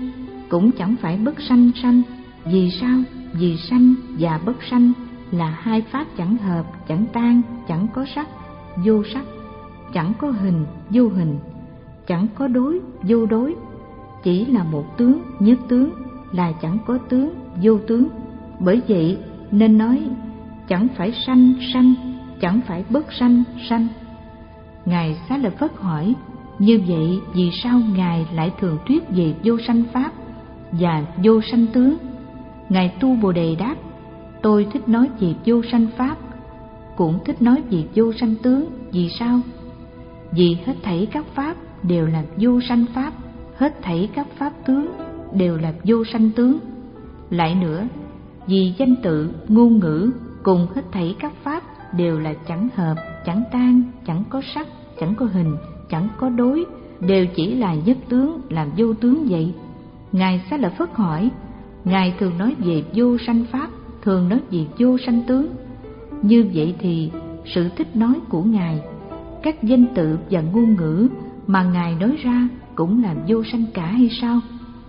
cũng chẳng phải bất sanh sanh. Vì sao? Vì sanh và bất sanh là hai pháp chẳng hợp, chẳng tan, chẳng có sắc, vô sắc, chẳng có hình, vô hình, chẳng có đối, vô đối, chỉ là một tướng, nhất tướng, là chẳng có tướng, vô tướng. Bởi vậy nên nói chẳng phải sanh sanh, chẳng phải bất sanh sanh. Ngài Xá Lợi Phất hỏi, như vậy vì sao Ngài lại thường thuyết về vô sanh pháp và vô sanh tướng? Ngài Tu Bồ Đề đáp, tôi thích nói về vô sanh pháp, cũng thích nói về vô sanh tướng. Vì sao? Vì hết thảy các pháp đều là vô sanh pháp, hết thảy các pháp tướng đều là vô sanh tướng. Lại nữa, vì danh tự, ngôn ngữ cùng hết thảy các pháp đều là chẳng hợp, chẳng tan, chẳng có sắc, chẳng có hình, chẳng có đối, đều chỉ là nhất tướng, làm vô tướng vậy. Ngài Xá Lợi Phất hỏi, Ngài thường nói về vô sanh pháp, thường nói về vô sanh tướng. Như vậy thì sự thích nói của Ngài, các danh tự và ngôn ngữ mà Ngài nói ra cũng là vô sanh cả hay sao?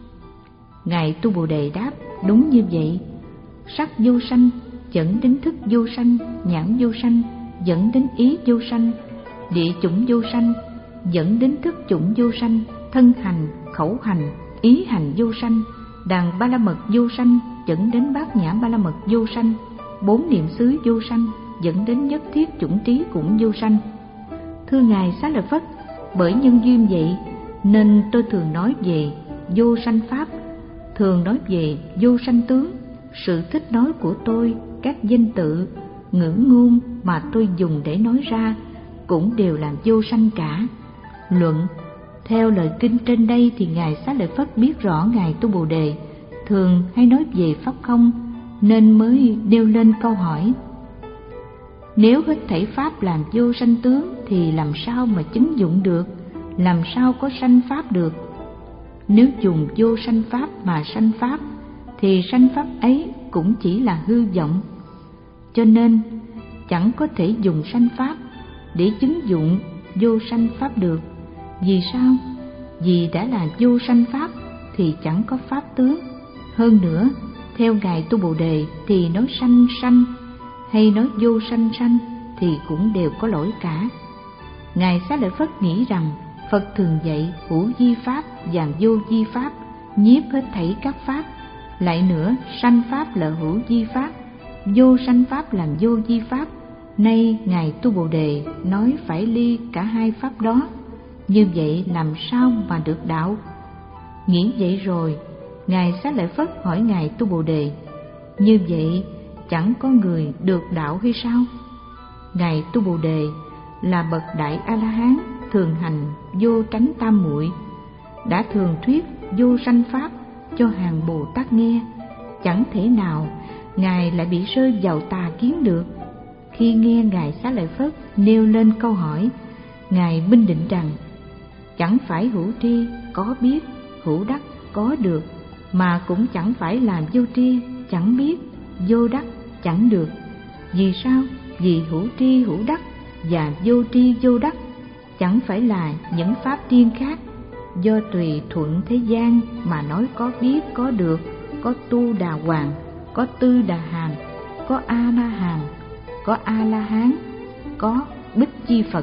Ngài Tu Bồ Đề đáp, đúng như vậy. Sắc vô sanh dẫn đến thức vô sanh, nhãn vô sanh dẫn đến ý vô sanh, địa chủng vô sanh dẫn đến thức chủng vô sanh, thân hành, khẩu hành, ý hành vô sanh, đàn ba la mật vô sanh dẫn đến bát nhã ba la mật vô sanh, bốn niệm xứ vô sanh dẫn đến nhất thiết chủng trí cũng vô sanh. Thưa Ngài Xá Lợi Phất, bởi nhân duyên vậy nên tôi thường nói về vô sanh pháp, thường nói về vô sanh tướng. Sự thích nói của tôi, các danh tự, ngữ ngôn mà tôi dùng để nói ra cũng đều là vô sanh cả. Luận, theo lời kinh trên đây thì Ngài Xá Lợi Phất biết rõ Ngài Tu Bồ Đề thường hay nói về pháp không, nên mới nêu lên câu hỏi. Nếu hết thảy pháp làm vô sanh tướng thì làm sao mà chứng dụng được, làm sao có sanh pháp được? Nếu dùng vô sanh pháp mà sanh pháp thì sanh pháp ấy cũng chỉ là hư vọng. Cho nên chẳng có thể dùng sanh pháp để chứng dụng vô sanh pháp được. Vì sao? Vì đã là vô sanh pháp thì chẳng có pháp tướng. Hơn nữa, theo Ngài Tu Bồ Đề thì nói sanh sanh hay nói vô sanh sanh thì cũng đều có lỗi cả. Ngài Xá Lợi Phất nghĩ rằng Phật thường dạy hữu vi pháp và vô vi pháp, nhiếp hết thảy các pháp. Lại nữa, sanh pháp là hữu vi pháp, vô sanh pháp là vô vi pháp. Nay Ngài Tu Bồ Đề nói phải ly cả hai pháp đó, như vậy làm sao mà được đạo? Nghĩ vậy rồi, Ngài Xá Lợi Phất hỏi Ngài Tu Bồ Đề, như vậy chẳng có người được đạo hay sao? Ngài Tu Bồ Đề là bậc đại A-la-hán, thường hành vô tránh tam muội, đã thường thuyết vô sanh pháp cho hàng Bồ Tát nghe, chẳng thể nào Ngài lại bị rơi vào tà kiến được. Khi nghe Ngài Xá Lợi Phất nêu lên câu hỏi, Ngài minh định rằng chẳng phải hữu tri có biết, hữu đắc có được, mà cũng chẳng phải là vô tri chẳng biết, vô đắc chẳng được. Vì sao? Vì hữu tri hữu đắc và vô tri vô đắc chẳng phải là những pháp thiên khác, do tùy thuận thế gian mà nói có biết có được, có tu đà hoàng, có tư đà hàm, có a la hàm, có a la hán, có bích chi Phật,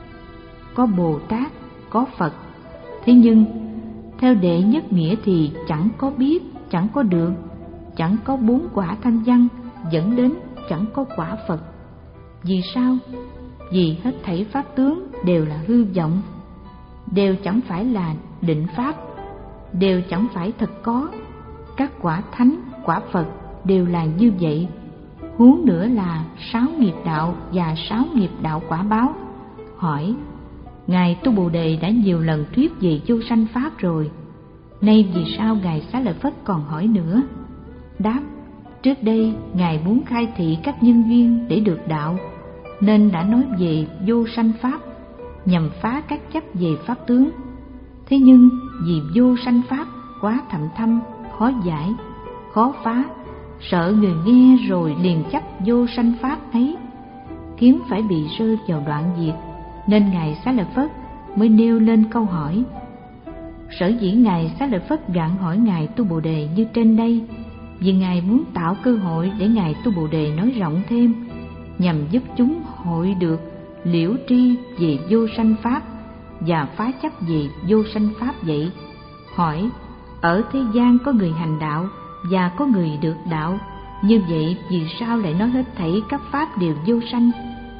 có Bồ Tát, có Phật. Thế nhưng theo đệ nhất nghĩa thì chẳng có biết, chẳng có được, chẳng có bốn quả thanh văn, dẫn đến chẳng có quả Phật. Vì sao? Vì hết thảy pháp tướng đều là hư vọng, đều chẳng phải là định pháp, đều chẳng phải thật có. Các quả thánh, quả Phật đều là như vậy. Huống nữa là sáu nghiệp đạo và sáu nghiệp đạo quả báo. Hỏi, Ngài Tu Bồ Đề đã nhiều lần thuyết về vô sanh pháp rồi, nay vì sao Ngài Xá Lợi Phất còn hỏi nữa? Đáp, trước đây Ngài muốn khai thị các nhân duyên để được đạo, nên đã nói về vô sanh pháp, nhằm phá các chấp về pháp tướng. Thế nhưng vì vô sanh pháp quá thậm thâm, khó giải, khó phá, sợ người nghe rồi liền chấp vô sanh pháp ấy, khiến phải bị rơi vào đoạn diệt, nên Ngài Xá Lợi Phất mới nêu lên câu hỏi. Sở dĩ Ngài Xá Lợi Phất gặng hỏi Ngài Tu Bồ Đề như trên đây, vì Ngài muốn tạo cơ hội để Ngài Tu Bồ Đề nói rộng thêm, nhằm giúp chúng hội được liễu tri về vô sanh pháp và phá chấp về vô sanh pháp vậy. Hỏi, ở thế gian có người hành đạo và có người được đạo, như vậy vì sao lại nói hết thảy các pháp đều vô sanh?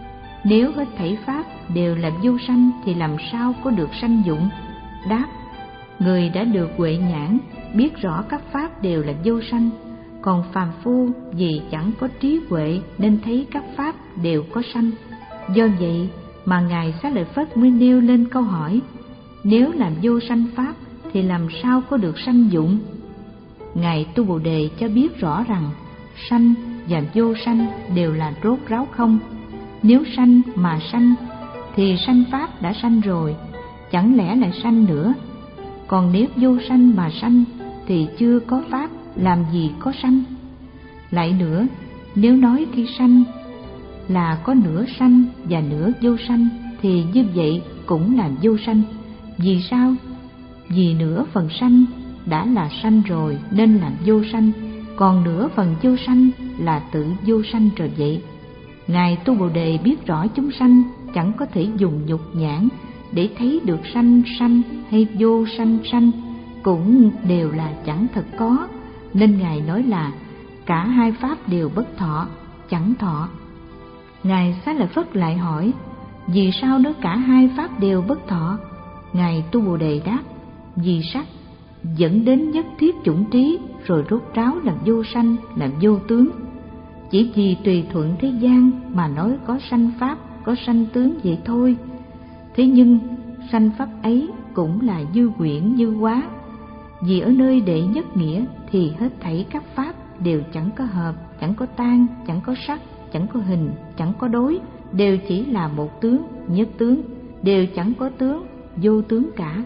Nếu hết thảy pháp đều là vô sanh thì làm sao có được sanh dụng? Đáp, người đã được huệ nhãn biết rõ các pháp đều là vô sanh, còn phàm phu vì chẳng có trí huệ nên thấy các pháp đều có sanh. Do vậy mà Ngài Xá Lợi Phất mới nêu lên câu hỏi, nếu làm vô sanh pháp thì làm sao có được sanh dụng? Ngài Tu Bồ Đề cho biết rõ rằng sanh và vô sanh đều là rốt ráo không. Nếu sanh mà sanh thì sanh pháp đã sanh rồi, chẳng lẽ lại sanh nữa? Còn nếu vô sanh mà sanh thì chưa có pháp, làm gì có sanh? Lại nữa, nếu nói khi sanh là có nửa sanh và nửa vô sanh thì như vậy cũng là vô sanh. Vì sao? Vì nửa phần sanh đã là sanh rồi nên là vô sanh, còn nửa phần vô sanh là tự vô sanh rồi vậy. Ngài Tu Bồ Đề biết rõ chúng sanh chẳng có thể dùng nhục nhãn để thấy được sanh sanh hay vô sanh sanh, cũng đều là chẳng thật có, nên Ngài nói là cả hai pháp đều bất thọ, chẳng thọ. Ngài Xá Lợi Phất lại hỏi, vì sao nói cả hai pháp đều bất thọ? Ngài Tu Bồ Đề đáp, vì sắc dẫn đến nhất thiết chủng trí, rồi rốt ráo làm vô sanh, làm vô tướng. Chỉ vì tùy thuận thế gian mà nói có sanh pháp, có sanh tướng vậy thôi. Thế nhưng sanh pháp ấy cũng là dư quyển dư hóa. Vì ở nơi đệ nhất nghĩa thì hết thảy các pháp đều chẳng có hợp, chẳng có tan, chẳng có sắc, chẳng có hình, chẳng có đối, đều chỉ là một tướng, nhất tướng, đều chẳng có tướng, vô tướng cả.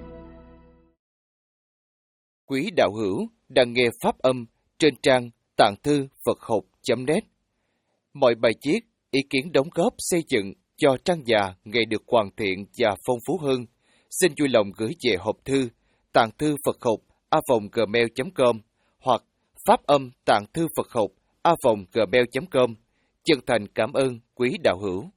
Quý đạo hữu đang nghe pháp âm trên trang tạng thư Phật học chấm net. Mọi bài viết, ý kiến đóng góp xây dựng cho trang già ngày được hoàn thiện và phong phú hơn, xin vui lòng gửi về hộp thư tạng thư Phật học a vòng gmail chấm com hoặc pháp âm tạng thư Phật học a vòng gmail chấm com. Chân thành cảm ơn quý đạo hữu.